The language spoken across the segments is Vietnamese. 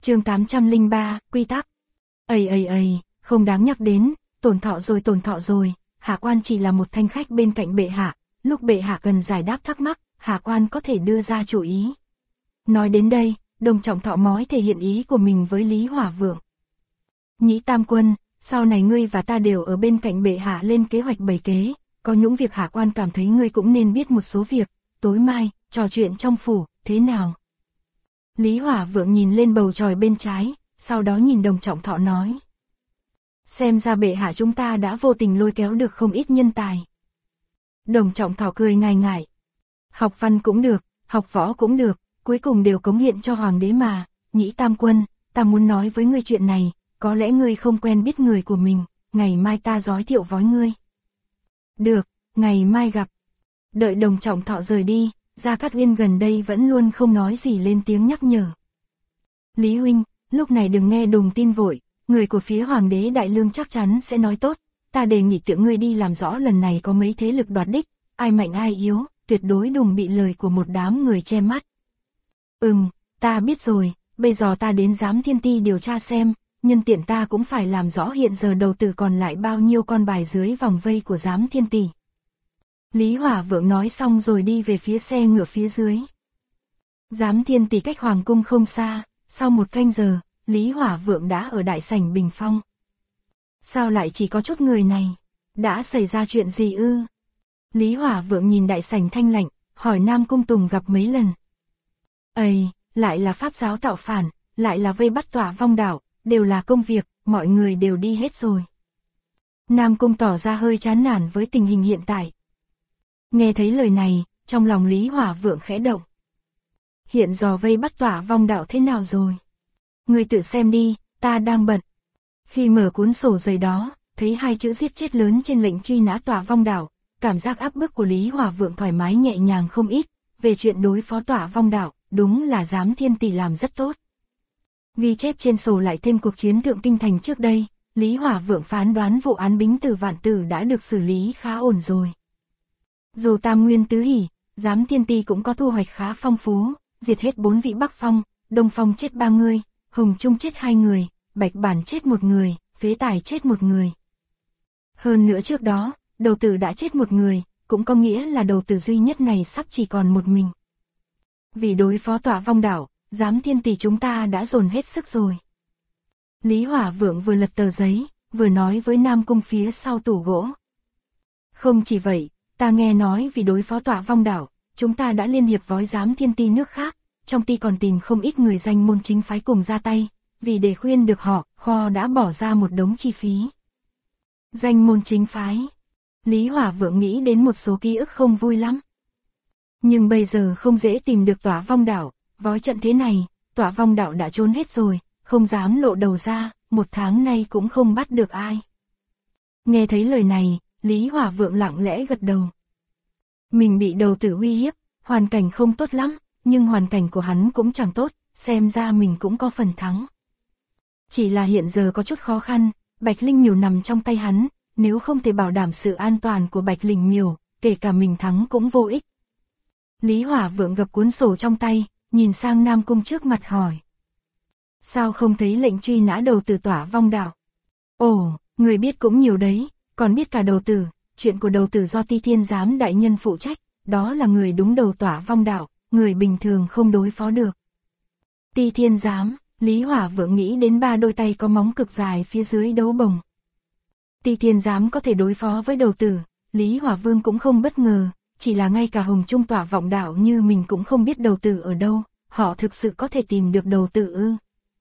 Chương 803, quy tắc. Không đáng nhắc đến, tổn thọ rồi, Hạ quan chỉ là một thanh khách bên cạnh bệ hạ, lúc bệ hạ cần giải đáp thắc mắc, Hạ quan có thể đưa ra chủ ý. Nói đến đây, Đồng Trọng Thọ mói thể hiện ý của mình với Lý Hỏa Vượng. Nhĩ Tam Quân, sau này ngươi và ta đều ở bên cạnh bệ hạ lên kế hoạch bày kế, có những việc Hạ quan cảm thấy ngươi cũng nên biết một số việc, tối mai, trò chuyện trong phủ, thế nào? Lý Hỏa Vượng nhìn lên bầu trời bên trái, sau đó nhìn Đồng Trọng Thọ nói. Xem ra bệ hạ chúng ta đã vô tình lôi kéo được không ít nhân tài. Đồng Trọng Thọ cười ngại ngại. Học văn cũng được, học võ cũng được, cuối cùng đều cống hiến cho hoàng đế mà. Nhĩ Tam Quân, ta muốn nói với ngươi chuyện này, có lẽ ngươi không quen biết người của mình, ngày mai ta giới thiệu với ngươi. Được, ngày mai gặp. Đợi Đồng Trọng Thọ rời đi, Gia Cát Uyên gần đây vẫn luôn không nói gì lên tiếng nhắc nhở. Lý huynh, lúc này đừng nghe đùng tin vội, người của phía hoàng đế Đại Lương chắc chắn sẽ nói tốt, ta đề nghị tự ngươi đi làm rõ lần này có mấy thế lực đoạt đích, ai mạnh ai yếu, tuyệt đối đừng bị lời của một đám người che mắt. Ta biết rồi, bây giờ ta đến Giám Thiên Ti điều tra xem, nhân tiện ta cũng phải làm rõ hiện giờ đầu tử còn lại bao nhiêu con bài dưới vòng vây của Giám Thiên Ti. Lý Hỏa Vượng nói xong rồi đi về phía xe ngựa phía dưới. Giám Thiên Tỷ cách Hoàng cung không xa, sau một canh giờ, Lý Hỏa Vượng đã ở đại sảnh bình phong. Sao lại chỉ có chút người này? Đã xảy ra chuyện gì ư? Lý Hỏa Vượng nhìn đại sảnh thanh lạnh, hỏi Nam Cung Tùng gặp mấy lần. Lại là pháp giáo tạo phản, lại là vây bắt Tỏa Vong Đảo, đều là công việc, mọi người đều đi hết rồi. Nam Cung tỏ ra hơi chán nản với tình hình hiện tại. Nghe thấy lời này, trong lòng Lý Hỏa Vượng khẽ động. Hiện giờ vây bắt Tỏa Vong Đảo thế nào rồi? Ngươi tự xem đi, ta đang bận. Khi mở cuốn sổ giấy đó, thấy hai chữ giết chết lớn trên lệnh truy nã Tỏa Vong Đảo, cảm giác áp bức của Lý Hỏa Vượng thoải mái nhẹ nhàng không ít, về chuyện đối phó Tỏa Vong Đảo, đúng là Giám Thiên Tỷ làm rất tốt. Ghi chép trên sổ lại thêm cuộc chiến Thượng Kinh Thành trước đây, Lý Hỏa Vượng phán đoán vụ án Bính Tử Vạn Tử đã được xử lý khá ổn rồi. Dù tam nguyên tứ hỷ, Giám Thiên Ti cũng có thu hoạch khá phong phú, diệt hết 4 vị Bắc Phong, Đông Phong chết 3 người, Hồng Trung chết 2 người, Bạch Bản chết 1 người, Phế Tài chết 1 người. Hơn nữa trước đó, đầu tử đã chết 1 người, cũng có nghĩa là đầu tử duy nhất này sắp chỉ còn 1 mình. Vì đối phó Tỏa Vong Đảo, Giám Thiên Tỷ chúng ta đã dồn hết sức rồi. Lý Hỏa Vượng vừa lật tờ giấy, vừa nói với Nam Cung phía sau tủ gỗ. Không chỉ vậy, ta nghe nói vì đối phó Tỏa Vong Đảo, chúng ta đã liên hiệp với Giám Thiên Ti nước khác, trong ti còn tìm không ít người danh môn chính phái cùng ra tay, vì để khuyên được họ, kho đã bỏ ra một đống chi phí. Danh môn chính phái. Lý Hỏa Vượng nghĩ đến một số ký ức không vui lắm. Nhưng bây giờ không dễ tìm được Tỏa Vong Đảo, với trận thế này, Tỏa Vong Đảo đã trốn hết rồi, không dám lộ đầu ra, 1 tháng nay cũng không bắt được ai. Nghe thấy lời này, Lý Hỏa Vượng lặng lẽ gật đầu. Mình bị đầu tử uy hiếp, hoàn cảnh không tốt lắm, nhưng hoàn cảnh của hắn cũng chẳng tốt, xem ra mình cũng có phần thắng. Chỉ là hiện giờ có chút khó khăn, Bạch Linh Miểu nằm trong tay hắn, nếu không thể bảo đảm sự an toàn của Bạch Linh Miểu, kể cả mình thắng cũng vô ích. Lý Hỏa Vượng gập cuốn sổ trong tay, nhìn sang Nam Cung trước mặt hỏi. Sao không thấy lệnh truy nã đầu tử Tỏa Vong Đảo? Ồ, người biết cũng nhiều đấy, còn biết cả đầu tử, chuyện của đầu tử do Ti Thiên Giám đại nhân phụ trách, đó là người đúng đầu Tỏa Vong Đảo, người bình thường không đối phó được. Ti Thiên Giám, Lý Hỏa Vượng nghĩ đến 3 đôi tay có móng cực dài phía dưới đấu bồng. Ti Thiên Giám có thể đối phó với đầu tử, Lý Hỏa Vương cũng không bất ngờ, chỉ là ngay cả Hồng Trung Tỏa Vọng Đảo như mình cũng không biết đầu tử ở đâu, họ thực sự có thể tìm được đầu tử ư?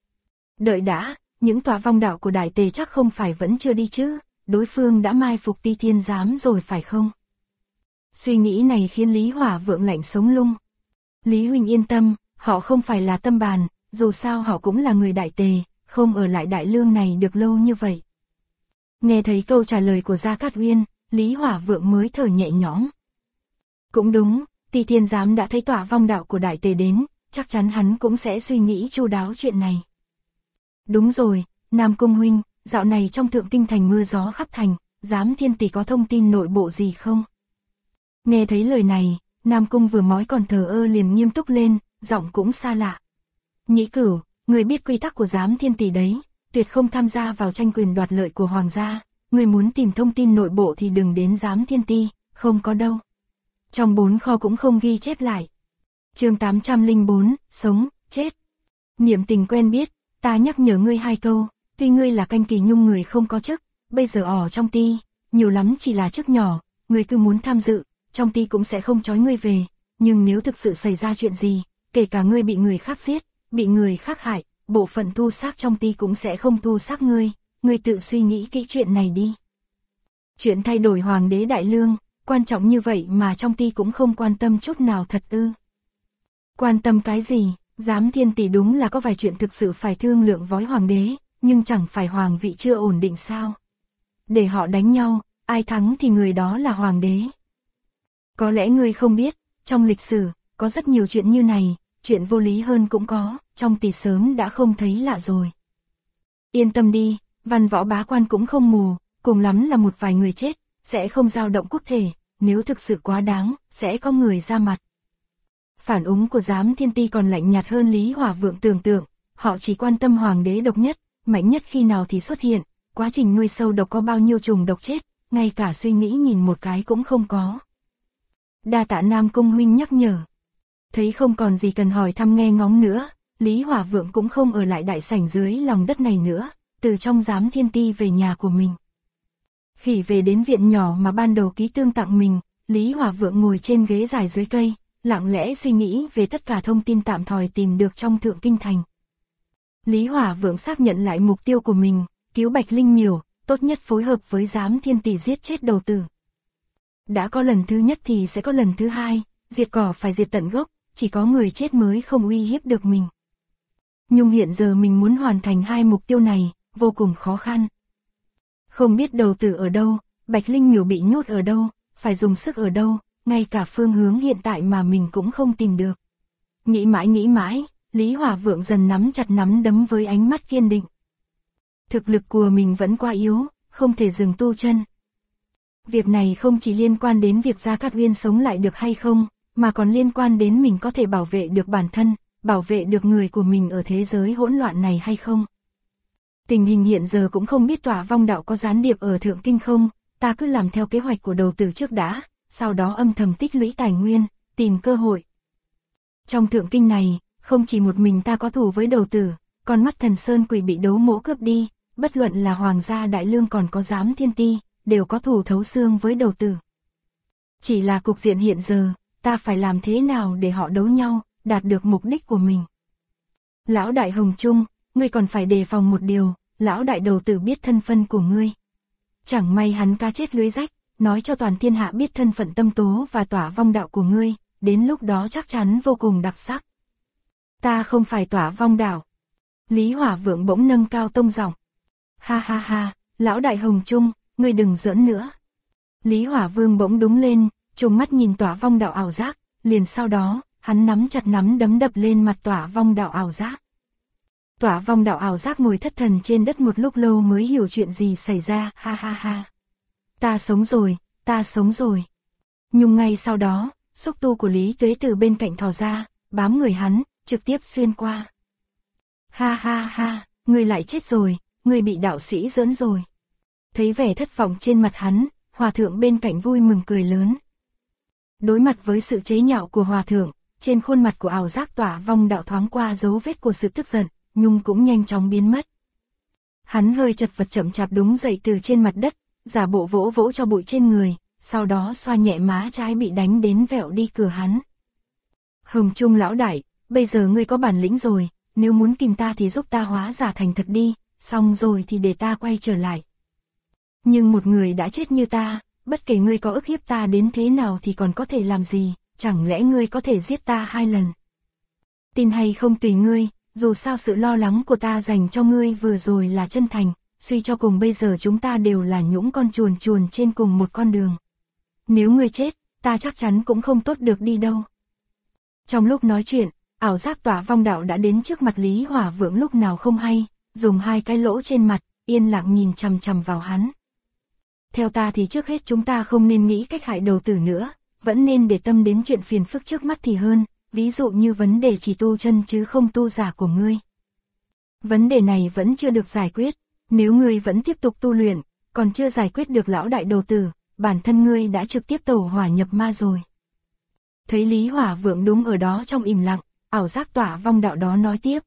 Đợi đã, những Tỏa Vong Đảo của Đại Tề chắc không phải vẫn chưa đi chứ, đối phương đã mai phục Ti Thiên Giám rồi phải không? Suy nghĩ này khiến Lý Hỏa Vượng lạnh sống lưng. Lý huynh yên tâm, họ không phải là tâm bàn, dù sao họ cũng là người Đại Tề, không ở lại Đại Lương này được lâu như vậy. Nghe thấy câu trả lời của Gia Cát Uyên, Lý Hỏa Vượng mới thở nhẹ nhõm. Cũng đúng, Ti Thiên Giám đã thấy Tỏa Vong Đảo của Đại Tề đến, chắc chắn hắn cũng sẽ suy nghĩ chu đáo chuyện này. Đúng rồi, Nam Cung huynh, dạo này trong Thượng Kinh Thành mưa gió khắp thành, Giám Thiên Tỷ có thông tin nội bộ gì không? Nghe thấy lời này, Nam Cung vừa mói còn thờ ơ liền nghiêm túc lên, giọng cũng xa lạ. Nhĩ Cửu, Ngươi biết quy tắc của giám thiên tỷ đấy, tuyệt không tham gia vào tranh quyền đoạt lợi của hoàng gia, ngươi muốn tìm thông tin nội bộ thì đừng đến giám thiên ti, không có đâu. Trong 4 kho cũng không ghi chép lại. Chương 804, sống, chết. Niệm Tình quen biết, ta nhắc nhở ngươi 2 câu, tuy ngươi là canh kỳ nhung người không có chức, bây giờ ở trong ti, nhiều lắm chỉ là chức nhỏ, ngươi cứ muốn tham dự, trong ti cũng sẽ không trói ngươi về, nhưng nếu thực sự xảy ra chuyện gì, kể cả ngươi bị người khác giết, bị người khác hại, bộ phận thu xác trong ti cũng sẽ không thu xác ngươi tự suy nghĩ kỹ chuyện này đi. Chuyện thay đổi hoàng đế đại lương, quan trọng như vậy mà trong ti cũng không quan tâm chút nào thật ư? Quan tâm cái gì, giám thiên tỷ đúng là có vài chuyện thực sự phải thương lượng với hoàng đế, nhưng chẳng phải hoàng vị chưa ổn định sao? Để họ đánh nhau, ai thắng thì người đó là hoàng đế. Có lẽ ngươi không biết, trong lịch sử, có rất nhiều chuyện như này, chuyện vô lý hơn cũng có, trong tỷ sớm đã không thấy lạ rồi. Yên tâm đi, văn võ bá quan cũng không mù, cùng lắm là một vài người chết, sẽ không dao động quốc thể, nếu thực sự quá đáng, sẽ có người ra mặt. Phản ứng của giám thiên ti còn lạnh nhạt hơn Lý Hỏa Vượng tưởng tượng, họ chỉ quan tâm hoàng đế độc nhất, mạnh nhất khi nào thì xuất hiện, quá trình nuôi sâu độc có bao nhiêu trùng độc chết, ngay cả suy nghĩ nhìn một cái cũng không có. Đa tạ Nam Cung huynh nhắc nhở. Thấy không còn gì cần hỏi thăm nghe ngóng nữa, Lý Hỏa Vượng cũng không ở lại đại sảnh dưới lòng đất này nữa, từ trong giám thiên ti về nhà của mình. Khi về đến viện nhỏ mà ban đầu Ký Tương tặng mình, Lý Hỏa Vượng ngồi trên ghế dài dưới cây, lặng lẽ suy nghĩ về tất cả thông tin tạm thời tìm được trong Thượng Kinh Thành. Lý Hỏa Vượng xác nhận lại mục tiêu của mình, cứu Bạch Linh Miểu, tốt nhất phối hợp với giám thiên tỷ giết chết đầu tử. Đã có lần thứ nhất thì sẽ có lần thứ hai, diệt cỏ phải diệt tận gốc, chỉ có người chết mới không uy hiếp được mình. Nhưng hiện giờ mình muốn hoàn thành 2 mục tiêu này, vô cùng khó khăn. Không biết đầu tử ở đâu, Bạch Linh Miểu bị nhốt ở đâu, phải dùng sức ở đâu, ngay cả phương hướng hiện tại mà mình cũng không tìm được. Nghĩ mãi, Lý Hỏa Vượng dần nắm chặt nắm đấm với ánh mắt kiên định. Thực lực của mình vẫn quá yếu, không thể dừng tu chân. Việc này không chỉ liên quan đến việc Gia Cát Uyên sống lại được hay không, mà còn liên quan đến mình có thể bảo vệ được bản thân, bảo vệ được người của mình ở thế giới hỗn loạn này hay không. Tình hình hiện giờ cũng không biết Tỏa Vong Đạo có gián điệp ở Thượng Kinh không, ta cứ làm theo kế hoạch của đầu tử trước đã, sau đó âm thầm tích lũy tài nguyên, tìm cơ hội. Trong Thượng Kinh này, không chỉ một mình ta có thù với đầu tử, còn Mắt Thần Sơn Quỷ bị Đấu Mỗ cướp đi, bất luận là Hoàng gia Đại Lương còn có giám thiên ti, đều có thù thấu xương với đầu tử. Chỉ là cục diện hiện giờ, ta phải làm thế nào để họ đấu nhau, đạt được mục đích của mình. Lão Đại Hồng Trung, ngươi còn phải đề phòng một điều, lão đại đầu tử biết thân phận của ngươi. Chẳng may hắn cá chết lưới rách, nói cho toàn thiên hạ biết thân phận Tâm Tố và Tỏa Vong Đạo của ngươi, đến lúc đó chắc chắn vô cùng đặc sắc. Ta không phải Tỏa Vong Đạo. Lý Hỏa Vượng bỗng nâng cao tông giọng. Ha ha ha, lão đại Hồng Trung, ngươi đừng giỡn nữa. Lý Hỏa Vương bỗng đúng lên, trùng mắt nhìn Tỏa Vong Đạo ảo giác, liền sau đó, hắn nắm chặt nắm đấm đập lên mặt Tỏa Vong Đạo ảo giác. Tỏa Vong Đạo ảo giác ngồi thất thần trên đất một lúc lâu mới hiểu chuyện gì xảy ra, ha ha ha. Ta sống rồi, ta sống rồi. Nhưng ngay sau đó, xúc tu của Lý Tuế từ bên cạnh thò ra, bám người hắn, trực tiếp xuyên qua. Ha ha ha, ngươi lại chết rồi, ngươi bị đạo sĩ giỡn rồi. Thấy vẻ thất vọng trên mặt hắn, hòa thượng bên cạnh vui mừng cười lớn. Đối mặt với sự chế nhạo của hòa thượng, trên khuôn mặt của ảo giác Tỏa Vong Đạo thoáng qua dấu vết của sự tức giận, nhưng cũng nhanh chóng biến mất. Hắn hơi chật vật chậm chạp đứng dậy từ trên mặt đất, giả bộ vỗ vỗ cho bụi trên người, sau đó xoa nhẹ má trái bị đánh đến vẹo đi cửa hắn. Hồng Trung lão đại, bây giờ ngươi có bản lĩnh rồi, nếu muốn kìm ta thì giúp ta hóa giả thành thật đi, xong rồi thì để ta quay trở lại. Nhưng một người đã chết như ta, bất kể ngươi có ức hiếp ta đến thế nào thì còn có thể làm gì, chẳng lẽ ngươi có thể giết ta 2 lần? Tin hay không tùy ngươi, dù sao sự lo lắng của ta dành cho ngươi vừa rồi là chân thành, suy cho cùng bây giờ chúng ta đều là những con chuồn chuồn trên cùng một con đường. Nếu ngươi chết, ta chắc chắn cũng không tốt được đi đâu. Trong lúc nói chuyện, ảo giác Tỏa Vong Đạo đã đến trước mặt Lý Hỏa Vượng lúc nào không hay, dùng 2 cái lỗ trên mặt, yên lặng nhìn chằm chằm vào hắn. Theo ta thì trước hết chúng ta không nên nghĩ cách hại đầu tử nữa, vẫn nên để tâm đến chuyện phiền phức trước mắt thì hơn, ví dụ như vấn đề chỉ tu chân chứ không tu giả của ngươi. Vấn đề này vẫn chưa được giải quyết, nếu ngươi vẫn tiếp tục tu luyện, còn chưa giải quyết được lão đại đầu tử, bản thân ngươi đã trực tiếp tẩu hỏa nhập ma rồi. Thấy Lý Hỏa Vượng đúng ở đó trong im lặng, ảo giác tỏa vong đạo đó nói tiếp.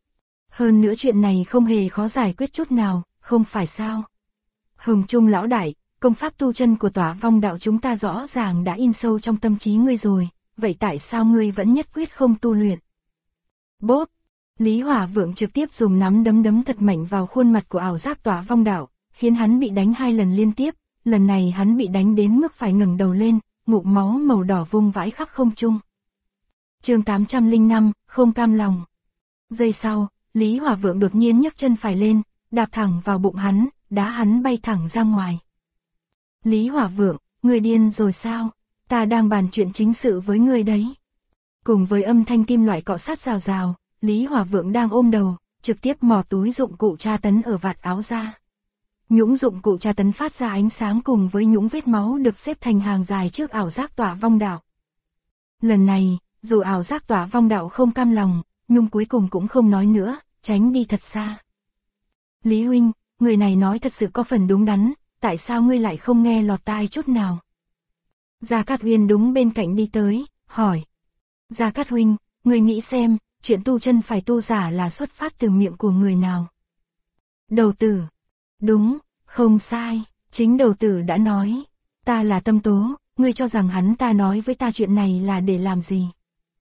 Hơn nữa chuyện này không hề khó giải quyết chút nào, không phải sao? Hồng Trung lão đại, công pháp tu chân của tỏa vong đạo chúng ta rõ ràng đã in sâu trong tâm trí ngươi rồi, vậy tại sao ngươi vẫn nhất quyết không tu luyện? Bốp! Lý Hỏa Vượng trực tiếp dùng nắm đấm đấm thật mạnh vào khuôn mặt của ảo giác tỏa vong đạo, khiến hắn bị đánh 2 lần liên tiếp, lần này hắn bị đánh đến mức phải ngẩng đầu lên, ngụm máu màu đỏ vung vãi khắp không trung. Chương 805, không cam lòng. Giây sau, Lý Hỏa Vượng đột nhiên nhấc chân phải lên, đạp thẳng vào bụng hắn, đá hắn bay thẳng ra ngoài. Lý Hỏa Vượng, ngươi điên rồi sao? Ta đang bàn chuyện chính sự với ngươi đấy. Cùng với âm thanh kim loại cọ sát rào rào, Lý Hỏa Vượng đang ôm đầu, trực tiếp mò túi dụng cụ tra tấn ở vạt áo ra. Nhũng dụng cụ tra tấn phát ra ánh sáng cùng với nhũng vết máu được xếp thành hàng dài trước ảo giác tỏa vong đạo. Lần này, dù ảo giác tỏa vong đạo không cam lòng, nhưng cuối cùng cũng không nói nữa, tránh đi thật xa. Lý huynh, người này nói thật sự có phần đúng đắn, tại sao ngươi lại không nghe lọt tai chút nào? Gia Cát Uyên đúng bên cạnh đi tới, hỏi. Gia Cát huynh, ngươi nghĩ xem, chuyện tu chân phải tu giả là xuất phát từ miệng của người nào? Đầu tử. Đúng, không sai, chính đầu tử đã nói. Ta là Tâm Tố, ngươi cho rằng hắn ta nói với ta chuyện này là để làm gì?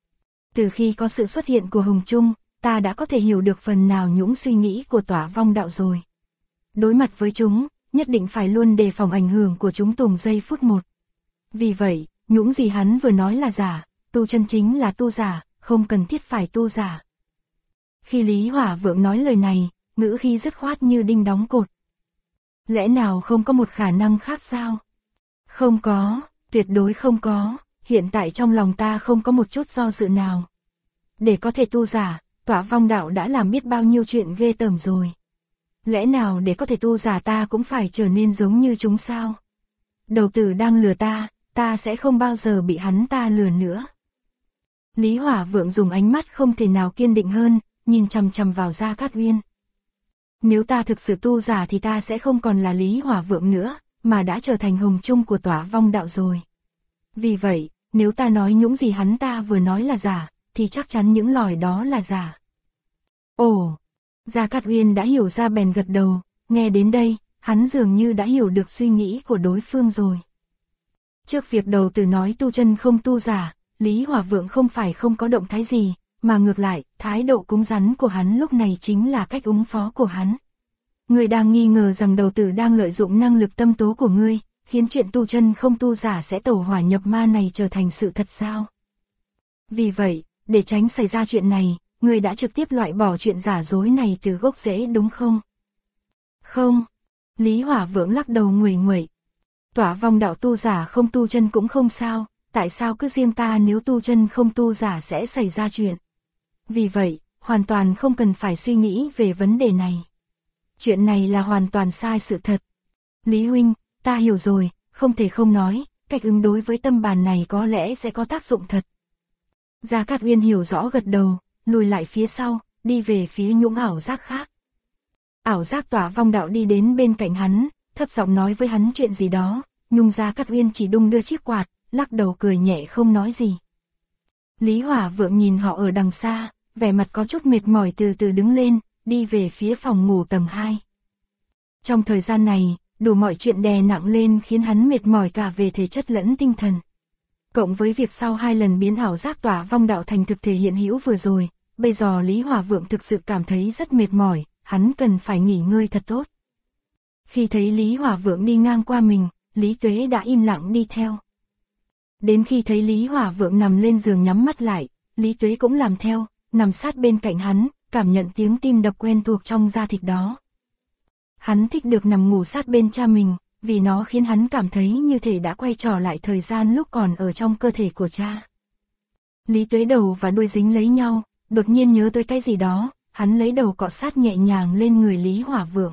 Từ khi có sự xuất hiện của Hồng Trung, ta đã có thể hiểu được phần nào những suy nghĩ của tỏa vong đạo rồi. Đối mặt với chúng, nhất định phải luôn đề phòng ảnh hưởng của chúng từng giây phút một. Vì vậy, những gì hắn vừa nói là giả, tu chân chính là tu giả, không cần thiết phải tu giả. Khi Lý Hỏa Vượng nói lời này, ngữ khí dứt khoát như đinh đóng cột. Lẽ nào không có một khả năng khác sao? Không có, tuyệt đối không có, hiện tại trong lòng ta không có một chút do dự nào. Để có thể tu giả, tỏa vong đạo đã làm biết bao nhiêu chuyện ghê tởm rồi. Lẽ nào để có thể tu giả ta cũng phải trở nên giống như chúng sao? Đầu tử đang lừa ta sẽ không bao giờ bị hắn ta lừa nữa. Lý Hỏa Vượng dùng ánh mắt không thể nào kiên định hơn, nhìn chằm chằm vào Gia Cát Uyên. Nếu ta thực sự tu giả thì ta sẽ không còn là Lý Hỏa Vượng nữa, mà đã trở thành Hồng Trung của tỏa vong đạo rồi. Vì vậy, nếu ta nói những gì hắn ta vừa nói là giả, thì chắc chắn những lời đó là giả. Ồ, Gia Cát Uyên đã hiểu ra bèn gật đầu, nghe đến đây, hắn dường như đã hiểu được suy nghĩ của đối phương rồi. Trước việc đầu tử nói tu chân không tu giả, Lý Hỏa Vượng không phải không có động thái gì, mà ngược lại, thái độ cứng rắn của hắn lúc này chính là cách ứng phó của hắn. Ngươi đang nghi ngờ rằng đầu tử đang lợi dụng năng lực tâm tố của ngươi, khiến chuyện tu chân không tu giả sẽ tẩu hỏa nhập ma này trở thành sự thật sao? Vì vậy, để tránh xảy ra chuyện này, ngươi đã trực tiếp loại bỏ chuyện giả dối này từ gốc rễ đúng không? Không. Lý Hỏa Vượng lắc đầu nguầy nguậy. Tỏa vong đạo tu giả không tu chân cũng không sao, tại sao cứ riêng ta nếu tu chân không tu giả sẽ xảy ra chuyện? Vì vậy, hoàn toàn không cần phải suy nghĩ về vấn đề này. Chuyện này là hoàn toàn sai sự thật. Lý huynh, ta hiểu rồi, không thể không nói, cách ứng đối với tâm bàn này có lẽ sẽ có tác dụng thật. Gia Cát Uyên hiểu rõ gật đầu, lùi lại phía sau, đi về phía những ảo giác khác. Ảo giác tỏa vong đạo đi đến bên cạnh hắn, thấp giọng nói với hắn chuyện gì đó, nhưng Gia Cát Uyên chỉ đung đưa chiếc quạt, lắc đầu cười nhẹ không nói gì. Lý Hỏa Vượng nhìn họ ở đằng xa, vẻ mặt có chút mệt mỏi từ từ đứng lên, đi về phía phòng ngủ tầng 2. Trong thời gian này, đủ mọi chuyện đè nặng lên khiến hắn mệt mỏi cả về thể chất lẫn tinh thần. Cộng với việc sau 2 lần biến ảo giác tỏa vong đạo thành thực thể hiện hữu vừa rồi, bây giờ Lý Hỏa Vượng thực sự cảm thấy rất mệt mỏi, hắn cần phải nghỉ ngơi thật tốt. Khi thấy Lý Hỏa Vượng đi ngang qua mình, Lý Tuế đã im lặng đi theo. Đến khi thấy Lý Hỏa Vượng nằm lên giường nhắm mắt lại, Lý Tuế cũng làm theo, nằm sát bên cạnh hắn, cảm nhận tiếng tim đập quen thuộc trong da thịt đó. Hắn thích được nằm ngủ sát bên cha mình, vì nó khiến hắn cảm thấy như thể đã quay trở lại thời gian lúc còn ở trong cơ thể của cha. Lý Tuế đầu và đuôi dính lấy nhau, đột nhiên nhớ tới cái gì đó, hắn lấy đầu cọ sát nhẹ nhàng lên người Lý Hỏa Vượng.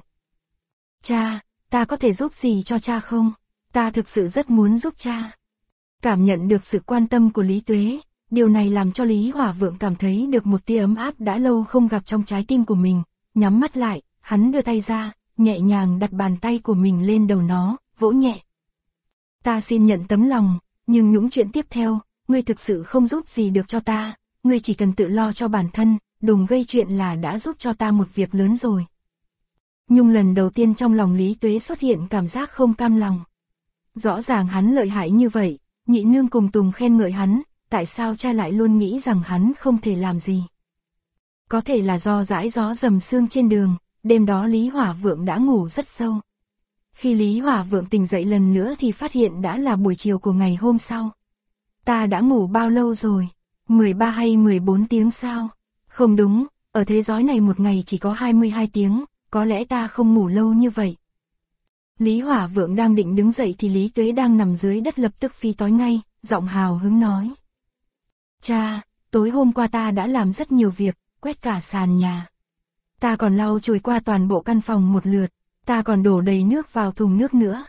Cha, ta có thể giúp gì cho cha không? Ta thực sự rất muốn giúp cha. Cảm nhận được sự quan tâm của Lý Tuế, điều này làm cho Lý Hỏa Vượng cảm thấy được một tia ấm áp đã lâu không gặp trong trái tim của mình, nhắm mắt lại, hắn đưa tay ra, nhẹ nhàng đặt bàn tay của mình lên đầu nó, vỗ nhẹ. Ta xin nhận tấm lòng, nhưng những chuyện tiếp theo, ngươi thực sự không giúp gì được cho ta, ngươi chỉ cần tự lo cho bản thân, đừng gây chuyện là đã giúp cho ta một việc lớn rồi. Nhung lần đầu tiên trong lòng Lý Tuế xuất hiện cảm giác không cam lòng. Rõ ràng hắn lợi hại như vậy, nhị nương cùng Tùng khen ngợi hắn, tại sao cha lại luôn nghĩ rằng hắn không thể làm gì. Có thể là do dãi gió dầm sương trên đường, đêm đó Lý Hỏa Vượng đã ngủ rất sâu. Khi Lý Hỏa Vượng tỉnh dậy lần nữa thì phát hiện đã là buổi chiều của ngày hôm sau. Ta đã ngủ bao lâu rồi? 13 hay 14 tiếng sao? Không đúng, ở thế giới này một ngày chỉ có 22 tiếng, có lẽ ta không ngủ lâu như vậy. Lý Hỏa Vượng đang định đứng dậy thì Lý Tuế đang nằm dưới đất lập tức phi tói ngay, giọng hào hứng nói. Cha, tối hôm qua ta đã làm rất nhiều việc, quét cả sàn nhà. Ta còn lau chùi qua toàn bộ căn phòng một lượt, ta còn đổ đầy nước vào thùng nước nữa.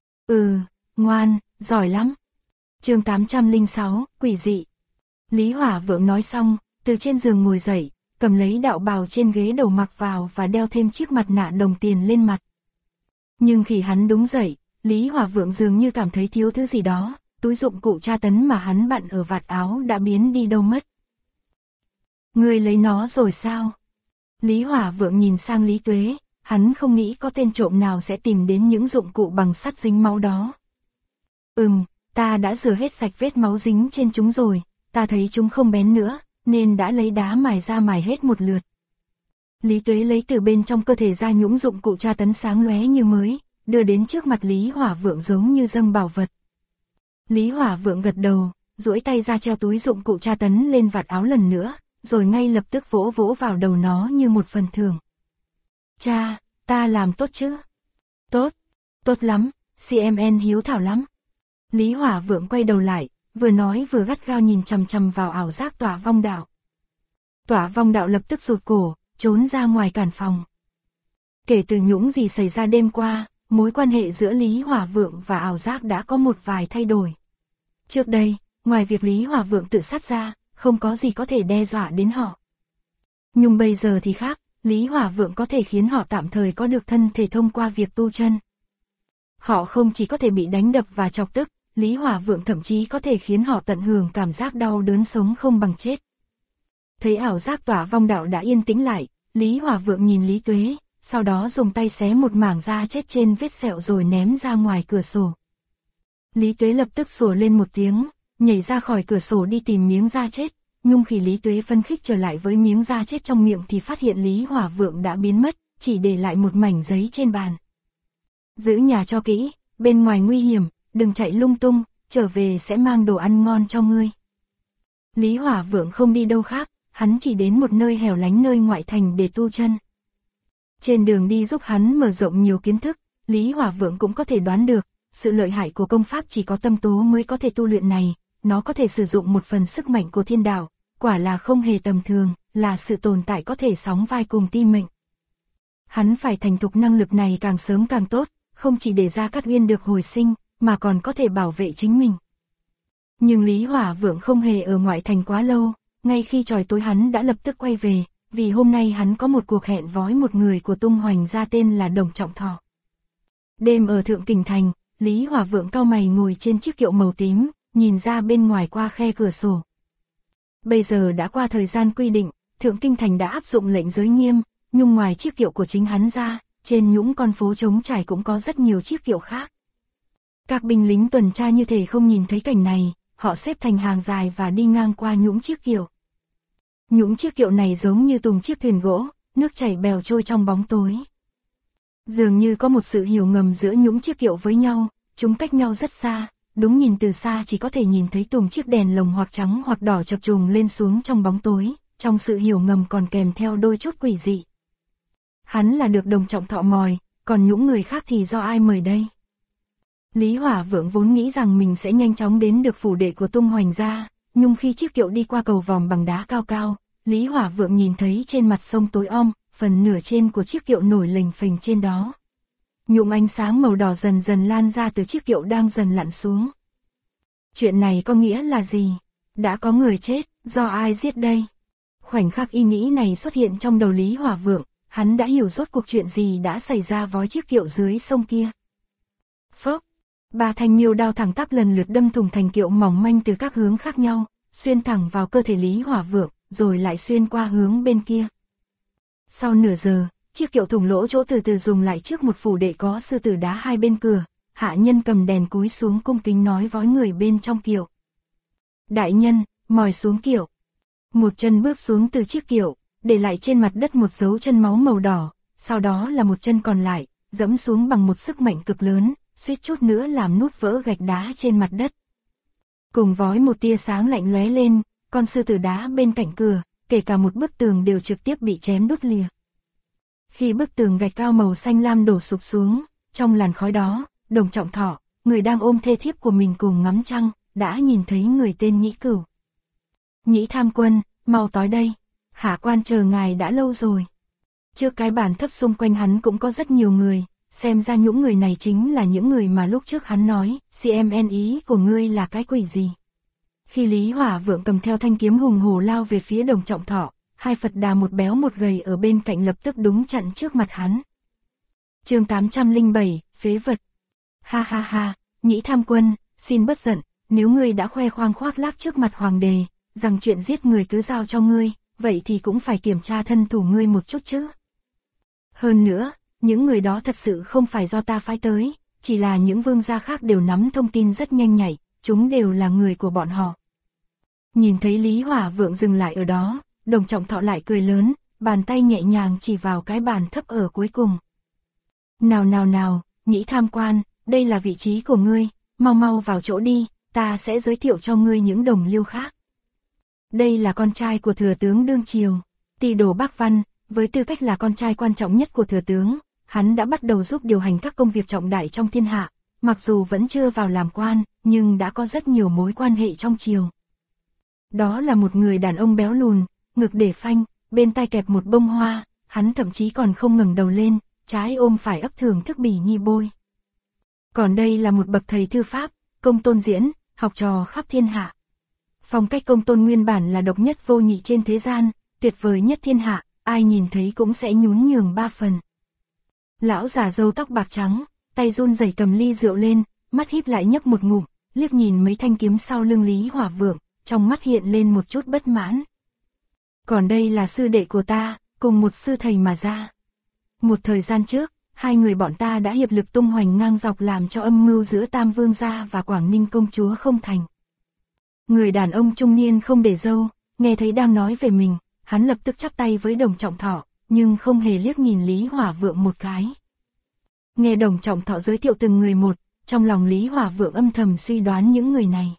Ngoan, giỏi lắm. Chương 806, quỷ dị. Lý Hỏa Vượng nói xong, từ trên giường ngồi dậy, cầm lấy đạo bào trên ghế đầu mặc vào và đeo thêm chiếc mặt nạ đồng tiền lên mặt. Nhưng khi hắn đứng dậy, Lý Hỏa Vượng dường như cảm thấy thiếu thứ gì đó, túi dụng cụ tra tấn mà hắn bận ở vạt áo đã biến đi đâu mất. Ngươi lấy nó rồi sao? Lý Hỏa Vượng nhìn sang Lý Tuế, hắn không nghĩ có tên trộm nào sẽ tìm đến những dụng cụ bằng sắt dính máu đó. Ta đã rửa hết sạch vết máu dính trên chúng rồi, ta thấy chúng không bén nữa, nên đã lấy đá mài ra mài hết một lượt. Lý Tuế lấy từ bên trong cơ thể ra những dụng cụ tra tấn sáng lóe như mới, đưa đến trước mặt Lý Hỏa Vượng giống như dâng bảo vật. Lý Hỏa Vượng gật đầu, duỗi tay ra treo túi dụng cụ tra tấn lên vạt áo lần nữa, rồi ngay lập tức vỗ vỗ vào đầu nó như một phần thưởng. Cha, ta làm tốt chứ? Tốt lắm, CMN hiếu thảo lắm. Lý Hỏa Vượng quay đầu lại, vừa nói vừa gắt gao nhìn chằm chằm vào ảo giác Tỏa Vong Đạo. Tỏa Vong Đạo lập tức rụt cổ, trốn ra ngoài cản phòng. Kể từ những gì xảy ra đêm qua, mối quan hệ giữa Lý Hỏa Vượng và ảo giác đã có một vài thay đổi. Trước đây, ngoài việc Lý Hỏa Vượng tự sát ra, không có gì có thể đe dọa đến họ. Nhưng bây giờ thì khác, Lý Hỏa Vượng có thể khiến họ tạm thời có được thân thể thông qua việc tu chân. Họ không chỉ có thể bị đánh đập và chọc tức, Lý Hỏa Vượng thậm chí có thể khiến họ tận hưởng cảm giác đau đớn sống không bằng chết. Thấy ảo giác Tỏa Vong Đạo đã yên tĩnh lại, Lý Hỏa Vượng nhìn Lý Tuế, sau đó dùng tay xé một mảng da chết trên vết sẹo rồi ném ra ngoài cửa sổ. Lý Tuế lập tức sủa lên một tiếng, nhảy ra khỏi cửa sổ đi tìm miếng da chết, nhưng khi Lý Tuế phấn khích trở lại với miếng da chết trong miệng thì phát hiện Lý Hỏa Vượng đã biến mất, chỉ để lại một mảnh giấy trên bàn. Giữ nhà cho kỹ, bên ngoài nguy hiểm, đừng chạy lung tung, trở về sẽ mang đồ ăn ngon cho ngươi. Lý Hỏa Vượng không đi đâu khác, hắn chỉ đến một nơi hẻo lánh nơi ngoại thành để tu chân. Trên đường đi giúp hắn mở rộng nhiều kiến thức, Lý Hỏa Vượng cũng có thể đoán được, sự lợi hại của công pháp chỉ có tâm tố mới có thể tu luyện này, nó có thể sử dụng một phần sức mạnh của thiên đạo, quả là không hề tầm thường, là sự tồn tại có thể sóng vai cùng tim mệnh. Hắn phải thành thục năng lực này càng sớm càng tốt, không chỉ để Gia Cát Uyên được hồi sinh, mà còn có thể bảo vệ chính mình. Nhưng Lý Hỏa Vượng không hề ở ngoại thành quá lâu, ngay khi trời tối hắn đã lập tức quay về, vì hôm nay hắn có một cuộc hẹn với một người của Tung Hoành gia tên là Đồng Trọng Thọ. Đêm ở Thượng Kinh Thành, Lý Hỏa Vượng cau mày ngồi trên chiếc kiệu màu tím, nhìn ra bên ngoài qua khe cửa sổ. Bây giờ đã qua thời gian quy định, Thượng Kinh Thành đã áp dụng lệnh giới nghiêm, nhưng ngoài chiếc kiệu của chính hắn ra, trên những con phố trống trải cũng có rất nhiều chiếc kiệu khác. Các binh lính tuần tra như thể không nhìn thấy cảnh này, họ xếp thành hàng dài và đi ngang qua những chiếc kiệu. Những chiếc kiệu này giống như từng chiếc thuyền gỗ, nước chảy bèo trôi trong bóng tối. Dường như có một sự hiểu ngầm giữa những chiếc kiệu với nhau, chúng cách nhau rất xa, đúng nhìn từ xa chỉ có thể nhìn thấy từng chiếc đèn lồng hoặc trắng hoặc đỏ chập trùng lên xuống trong bóng tối, trong sự hiểu ngầm còn kèm theo đôi chút quỷ dị. Hắn là được Đồng Trọng Thọ mời, còn những người khác thì do ai mời đây? Lý Hỏa Vượng vốn nghĩ rằng mình sẽ nhanh chóng đến được phủ đệ của Tung Hoành gia, nhưng khi chiếc kiệu đi qua cầu vòm bằng đá cao cao, Lý Hỏa Vượng nhìn thấy trên mặt sông tối om, phần nửa trên của chiếc kiệu nổi lềnh phềnh trên đó. Nhụm ánh sáng màu đỏ dần dần lan ra từ chiếc kiệu đang dần lặn xuống. Chuyện này có nghĩa là gì? Đã có người chết, do ai giết đây? Khoảnh khắc ý nghĩ này xuất hiện trong đầu Lý Hỏa Vượng, hắn đã hiểu rốt cuộc chuyện gì đã xảy ra với chiếc kiệu dưới sông kia. Phốc, 3 thanh miêu đao thẳng tắp lần lượt đâm thủng thành kiệu mỏng manh từ các hướng khác nhau, xuyên thẳng vào cơ thể Lý Hỏa Vượng, rồi lại xuyên qua hướng bên kia. Sau nửa giờ, chiếc kiệu thủng lỗ chỗ từ từ dùng lại trước một phủ đệ có sư tử đá hai bên cửa, hạ nhân cầm đèn cúi xuống cung kính nói với người bên trong kiệu. Đại nhân, mời xuống kiệu. Một chân bước xuống từ chiếc kiệu, để lại trên mặt đất một dấu chân máu màu đỏ, sau đó là một chân còn lại, dẫm xuống bằng một sức mạnh cực lớn, suýt chút nữa làm nút vỡ gạch đá trên mặt đất. Cùng với một tia sáng lạnh lóe lên, con sư tử đá bên cạnh cửa, kể cả một bức tường đều trực tiếp bị chém đứt lìa. Khi bức tường gạch cao màu xanh lam đổ sụp xuống, trong làn khói đó, Đồng Trọng Thọ, người đang ôm thê thiếp của mình cùng ngắm trăng, đã nhìn thấy người tên Nhĩ Cửu. Nhĩ Tham Quân, mau tới đây, hạ quan chờ ngài đã lâu rồi. Trước cái bàn thấp xung quanh hắn cũng có rất nhiều người, xem ra những người này chính là những người mà lúc trước hắn nói, CMN ý của ngươi là cái quỷ gì. Khi Lý Hỏa Vượng cầm theo thanh kiếm hùng hổ lao về phía Đồng Trọng Thọ, hai Phật Đà một béo một gầy ở bên cạnh lập tức đúng chặn trước mặt hắn. Chương 807, phế vật. Ha ha ha, Nhĩ Tham Quân, xin bất giận, nếu ngươi đã khoe khoang khoác lác trước mặt hoàng đế, rằng chuyện giết người cứ giao cho ngươi, vậy thì cũng phải kiểm tra thân thủ ngươi một chút chứ. Hơn nữa, những người đó thật sự không phải do ta phái tới, chỉ là những vương gia khác đều nắm thông tin rất nhanh nhạy, chúng đều là người của bọn họ. Nhìn thấy Lý Hỏa Vượng dừng lại ở đó, Đồng Trọng Thọ lại cười lớn, bàn tay nhẹ nhàng chỉ vào cái bàn thấp ở cuối cùng. Nào nào nào, Nhĩ Tham Quan, đây là vị trí của ngươi, mau mau vào chỗ đi, ta sẽ giới thiệu cho ngươi những đồng liêu khác. Đây là con trai của thừa tướng đương triều, Ty Đồ Bác Văn, với tư cách là con trai quan trọng nhất của thừa tướng, hắn đã bắt đầu giúp điều hành các công việc trọng đại trong thiên hạ, mặc dù vẫn chưa vào làm quan, nhưng đã có rất nhiều mối quan hệ trong triều. Đó là một người đàn ông béo lùn, ngực để phanh, bên tai kẹp một bông hoa, hắn thậm chí còn không ngẩng đầu lên, trái ôm phải ấp thưởng thức bỉ nhi bôi. Còn đây là một bậc thầy thư pháp, Công Tôn Diễn, học trò khắp thiên hạ. Phong cách Công Tôn nguyên bản là độc nhất vô nhị trên thế gian, tuyệt vời nhất thiên hạ, ai nhìn thấy cũng sẽ nhún nhường 3 phần. Lão già râu tóc bạc trắng, tay run rẩy cầm ly rượu lên, mắt híp lại nhấp một ngụm, liếc nhìn mấy thanh kiếm sau lưng Lý Hỏa Vượng, trong mắt hiện lên một chút bất mãn. Còn đây là sư đệ của ta, cùng một sư thầy mà ra. Một thời gian trước, hai người bọn ta đã hiệp lực tung hoành ngang dọc làm cho âm mưu giữa Tam Vương gia và Quảng Ninh công chúa không thành. Người đàn ông trung niên không để râu, nghe thấy đang nói về mình, hắn lập tức chắp tay với Đồng Trọng Thọ, nhưng không hề liếc nhìn Lý Hỏa Vượng một cái. Nghe Đồng Trọng Thọ giới thiệu từng người một, trong lòng Lý Hỏa Vượng âm thầm suy đoán những người này.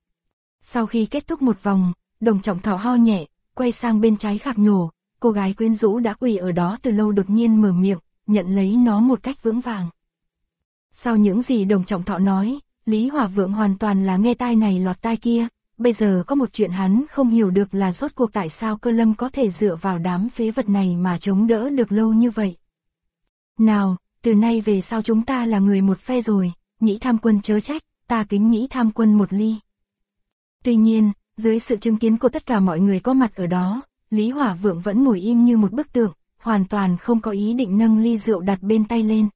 Sau khi kết thúc một vòng, Đồng Trọng Thọ ho nhẹ, quay sang bên trái khạc nhổ, cô gái quyến rũ đã quỳ ở đó từ lâu đột nhiên mở miệng, nhận lấy nó một cách vững vàng. Sau những gì Đồng Trọng Thọ nói, Lý Hỏa Vượng hoàn toàn là nghe tai này lọt tai kia, bây giờ có một chuyện hắn không hiểu được là rốt cuộc tại sao Cơ Lâm có thể dựa vào đám phế vật này mà chống đỡ được lâu như vậy. Nào, từ nay về sau chúng ta là người một phe rồi, Nhĩ Tham Quân chớ trách, ta kính Nhĩ Tham Quân một ly. Tuy nhiên, dưới sự chứng kiến của tất cả mọi người có mặt ở đó, Lý Hỏa Vượng vẫn ngồi im như một bức tượng, hoàn toàn không có ý định nâng ly rượu đặt bên tay lên.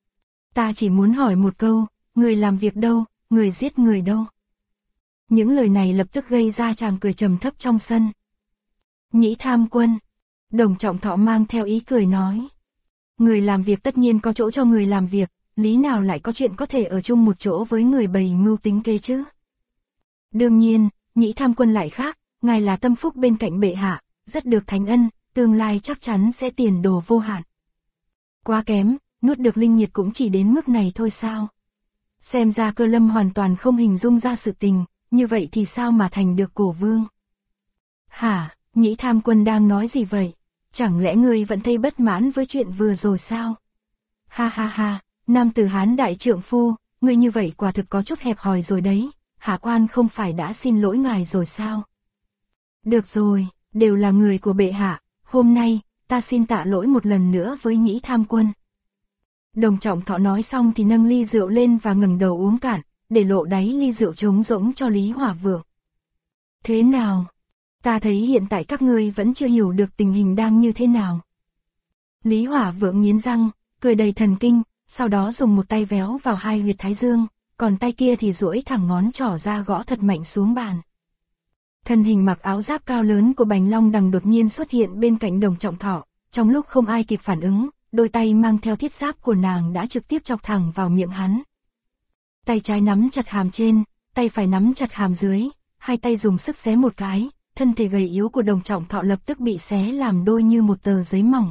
Ta chỉ muốn hỏi một câu, người làm việc đâu, người giết người đâu? Những lời này lập tức gây ra tràng cười trầm thấp trong sân. Nhĩ Tham Quân, Đồng Trọng Thọ mang theo ý cười nói. Người làm việc tất nhiên có chỗ cho người làm việc, lý nào lại có chuyện có thể ở chung một chỗ với người bày mưu tính kế chứ? Đương nhiên, Nhĩ Tham Quân lại khác, ngài là tâm phúc bên cạnh bệ hạ, rất được thánh ân, tương lai chắc chắn sẽ tiền đồ vô hạn. Quá kém, nuốt được linh nhiệt cũng chỉ đến mức này thôi sao? Xem ra Cơ Lâm hoàn toàn không hình dung ra sự tình, như vậy thì sao mà thành được cổ vương? Hả, Nhĩ Tham Quân đang nói gì vậy? Chẳng lẽ ngươi vẫn thấy bất mãn với chuyện vừa rồi sao? Ha ha ha, nam tử Hán đại trượng phu, ngươi như vậy quả thực có chút hẹp hòi rồi đấy, hạ quan không phải đã xin lỗi ngài rồi sao? Được rồi, đều là người của bệ hạ, hôm nay, ta xin tạ lỗi một lần nữa với Nhĩ Tham Quân. Đồng Trọng Thọ nói xong thì nâng ly rượu lên và ngẩng đầu uống cạn, để lộ đáy ly rượu trống rỗng cho Lý Hỏa Vượng. Thế nào? Ta thấy hiện tại các ngươi vẫn chưa hiểu được tình hình đang như thế nào. Lý Hỏa Vượng nghiến răng, cười đầy thần kinh, sau đó dùng một tay véo vào hai huyệt thái dương, còn tay kia thì duỗi thẳng ngón trỏ ra gõ thật mạnh xuống bàn. Thân hình mặc áo giáp cao lớn của Bành Long Đằng đột nhiên xuất hiện bên cạnh Đồng Trọng Thọ, trong lúc không ai kịp phản ứng, đôi tay mang theo thiết giáp của nàng đã trực tiếp chọc thẳng vào miệng hắn. Tay trái nắm chặt hàm trên, tay phải nắm chặt hàm dưới, hai tay dùng sức xé một cái, thân thể gầy yếu của Đồng Trọng Thọ lập tức bị xé làm đôi như một tờ giấy mỏng.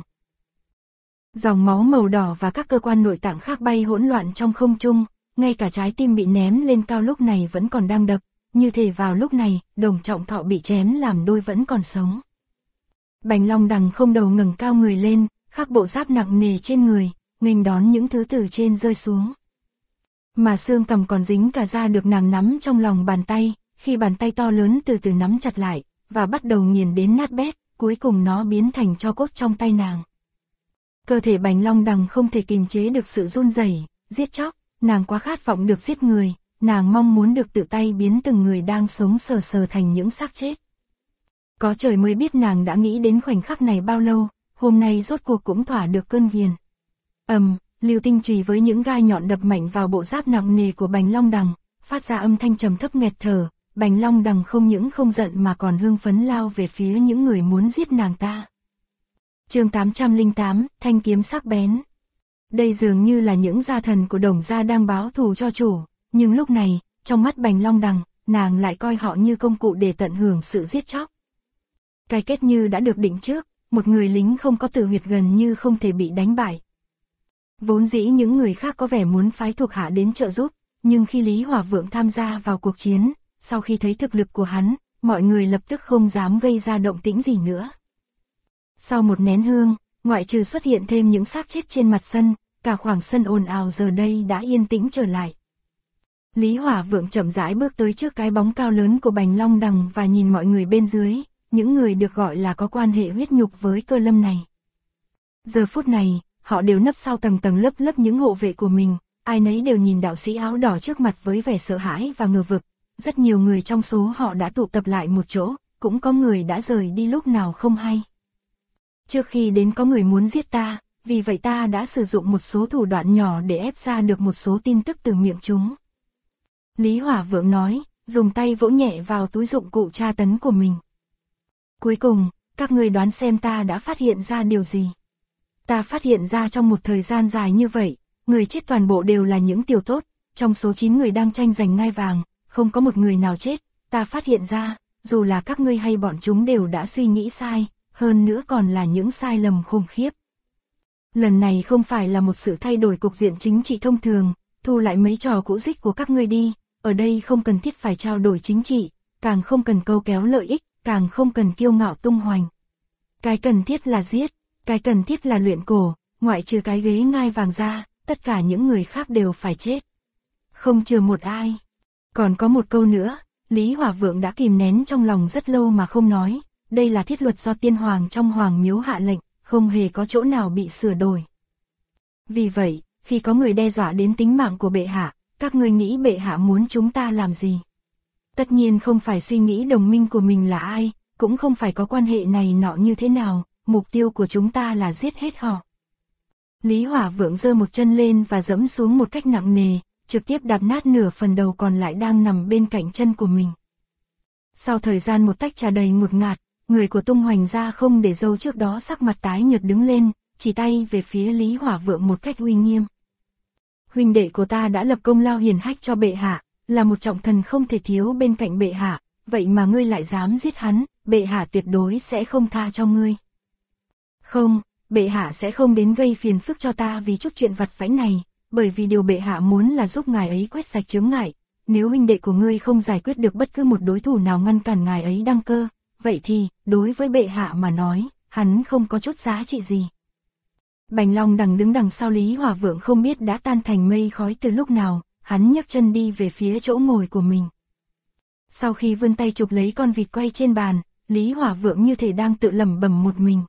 Dòng máu màu đỏ và các cơ quan nội tạng khác bay hỗn loạn trong không trung, ngay cả trái tim bị ném lên cao lúc này vẫn còn đang đập, như thể vào lúc này, Đồng Trọng Thọ bị chém làm đôi vẫn còn sống. Bành Long Đằng không đầu ngẩng cao người lên, khắc bộ giáp nặng nề trên người, nghênh đón những thứ từ trên rơi xuống. Mà xương cằm còn dính cả da được nàng nắm trong lòng bàn tay, khi bàn tay to lớn từ từ nắm chặt lại, và bắt đầu nghiền đến nát bét, cuối cùng nó biến thành tro cốt trong tay nàng. Cơ thể Bành Long Đằng không thể kìm chế được sự run rẩy, giết chóc, nàng quá khát vọng được giết người, nàng mong muốn được tự tay biến từng người đang sống sờ sờ thành những xác chết. Có trời mới biết nàng đã nghĩ đến khoảnh khắc này bao lâu, hôm nay rốt cuộc cũng thỏa được cơn ghiền. Lưu tinh chùy với những gai nhọn đập mạnh vào bộ giáp nặng nề của Bành Long Đằng, phát ra âm thanh trầm thấp nghẹt thở. Bành Long Đằng không những không giận mà còn hưng phấn lao về phía những người muốn giết nàng ta. Chương 808, thanh kiếm sắc bén. Đây dường như là những gia thần của Đồng gia đang báo thù cho chủ, nhưng lúc này, trong mắt Bành Long Đằng, nàng lại coi họ như công cụ để tận hưởng sự giết chóc. Cái kết như đã được định trước, một người lính không có tử huyệt gần như không thể bị đánh bại. Vốn dĩ những người khác có vẻ muốn phái thuộc hạ đến trợ giúp, nhưng khi Lý Hỏa Vượng tham gia vào cuộc chiến, sau khi thấy thực lực của hắn, mọi người lập tức không dám gây ra động tĩnh gì nữa. Sau một nén hương, ngoại trừ xuất hiện thêm những xác chết trên mặt sân, cả khoảng sân ồn ào giờ đây đã yên tĩnh trở lại. Lý Hỏa Vượng chậm rãi bước tới trước cái bóng cao lớn của Bành Long Đằng và nhìn mọi người bên dưới, những người được gọi là có quan hệ huyết nhục với Cơ Lâm này. Giờ phút này, họ đều nấp sau tầng tầng lớp lớp những hộ vệ của mình, ai nấy đều nhìn đạo sĩ áo đỏ trước mặt với vẻ sợ hãi và ngờ vực. Rất nhiều người trong số họ đã tụ tập lại một chỗ, cũng có người đã rời đi lúc nào không hay. Trước khi đến có người muốn giết ta, vì vậy ta đã sử dụng một số thủ đoạn nhỏ để ép ra được một số tin tức từ miệng chúng. Lý Hỏa Vượng nói, dùng tay vỗ nhẹ vào túi dụng cụ tra tấn của mình. Cuối cùng, các người đoán xem ta đã phát hiện ra điều gì. Ta phát hiện ra trong một thời gian dài như vậy, người chết toàn bộ đều là những tiểu tốt, trong số 9 người đang tranh giành ngai vàng, không có một người nào chết, ta phát hiện ra, dù là các ngươi hay bọn chúng đều đã suy nghĩ sai, hơn nữa còn là những sai lầm khủng khiếp. Lần này không phải là một sự thay đổi cục diện chính trị thông thường, thu lại mấy trò cũ dích của các ngươi đi, ở đây không cần thiết phải trao đổi chính trị, càng không cần câu kéo lợi ích, càng không cần kiêu ngạo tung hoành. Cái cần thiết là giết, cái cần thiết là luyện cổ, ngoại trừ cái ghế ngai vàng ra, tất cả những người khác đều phải chết. Không chừa một ai. Còn có một câu nữa, Lý Hỏa Vượng đã kìm nén trong lòng rất lâu mà không nói, đây là thiết luật do tiên hoàng trong hoàng miếu hạ lệnh, không hề có chỗ nào bị sửa đổi. Vì vậy, khi có người đe dọa đến tính mạng của bệ hạ, các ngươi nghĩ bệ hạ muốn chúng ta làm gì? Tất nhiên không phải suy nghĩ đồng minh của mình là ai, cũng không phải có quan hệ này nọ như thế nào, mục tiêu của chúng ta là giết hết họ. Lý Hỏa Vượng giơ một chân lên và giẫm xuống một cách nặng nề, trực tiếp đạp nát nửa phần đầu còn lại đang nằm bên cạnh chân của mình. Sau thời gian một tách trà đầy ngột ngạt, người của Tung Hoành gia không để dâu trước đó sắc mặt tái nhợt đứng lên, chỉ tay về phía Lý Hỏa Vượng một cách uy nghiêm. Huynh đệ của ta đã lập công lao hiển hách cho bệ hạ, là một trọng thần không thể thiếu bên cạnh bệ hạ, vậy mà ngươi lại dám giết hắn, bệ hạ tuyệt đối sẽ không tha cho ngươi. Không, bệ hạ sẽ không đến gây phiền phức cho ta vì chút chuyện vặt vãnh này, bởi vì điều bệ hạ muốn là giúp ngài ấy quét sạch chướng ngại. Nếu huynh đệ của ngươi không giải quyết được bất cứ một đối thủ nào ngăn cản ngài ấy đăng cơ, vậy thì, đối với bệ hạ mà nói, hắn không có chút giá trị gì. Bành Long Đằng đứng đằng sau Lý Hỏa Vượng không biết đã tan thành mây khói từ lúc nào, hắn nhấc chân đi về phía chỗ ngồi của mình. Sau khi vươn tay chụp lấy con vịt quay trên bàn, Lý Hỏa Vượng như thể đang tự lẩm bẩm một mình.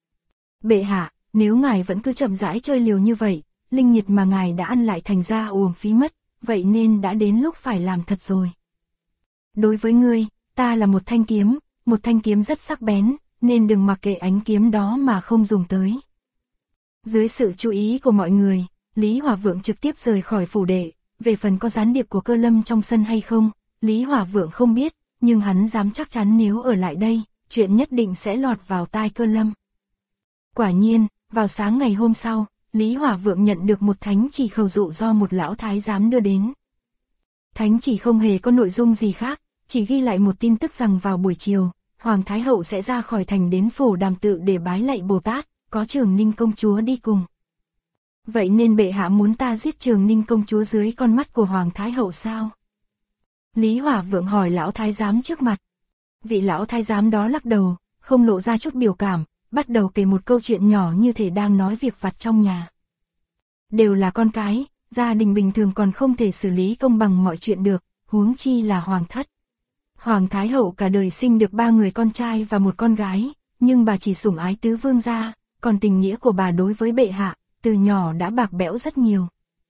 Bệ hạ, nếu ngài vẫn cứ chậm rãi chơi liều như vậy, linh nhiệt mà ngài đã ăn lại thành ra uổng phí mất, vậy nên đã đến lúc phải làm thật rồi. Đối với ngươi, ta là một thanh kiếm rất sắc bén, nên đừng mặc kệ ánh kiếm đó mà không dùng tới. Dưới sự chú ý của mọi người, Lý Hỏa Vượng trực tiếp rời khỏi phủ đệ. Về phần có gián điệp của Cơ Lâm trong sân hay không, Lý Hỏa Vượng không biết, nhưng hắn dám chắc chắn nếu ở lại đây, chuyện nhất định sẽ lọt vào tai Cơ Lâm. Quả nhiên, vào sáng ngày hôm sau, Lý Hỏa Vượng nhận được một thánh chỉ khẩu dụ do một lão thái giám đưa đến. Thánh chỉ không hề có nội dung gì khác, chỉ ghi lại một tin tức rằng vào buổi chiều, Hoàng Thái Hậu sẽ ra khỏi thành đến Phổ Đàm Tự để bái lạy Bồ Tát, có Trường Ninh công chúa đi cùng. Vậy nên bệ hạ muốn ta giết Trường Ninh công chúa dưới con mắt của Hoàng Thái Hậu sao? Lý Hỏa Vượng hỏi lão thái giám trước mặt. Vị lão thái giám đó lắc đầu, không lộ ra chút biểu cảm, bắt đầu kể một câu chuyện nhỏ như thể đang nói việc vặt trong nhà. Đều là con cái, gia đình bình thường còn không thể xử lý công bằng mọi chuyện được, huống chi là hoàng thất. Hoàng Thái Hậu cả đời sinh được 3 người con trai và một con gái, nhưng bà chỉ sủng ái tứ vương gia, còn tình nghĩa của bà đối với bệ hạ, từ nhỏ đã bạc bẽo rất nhiều.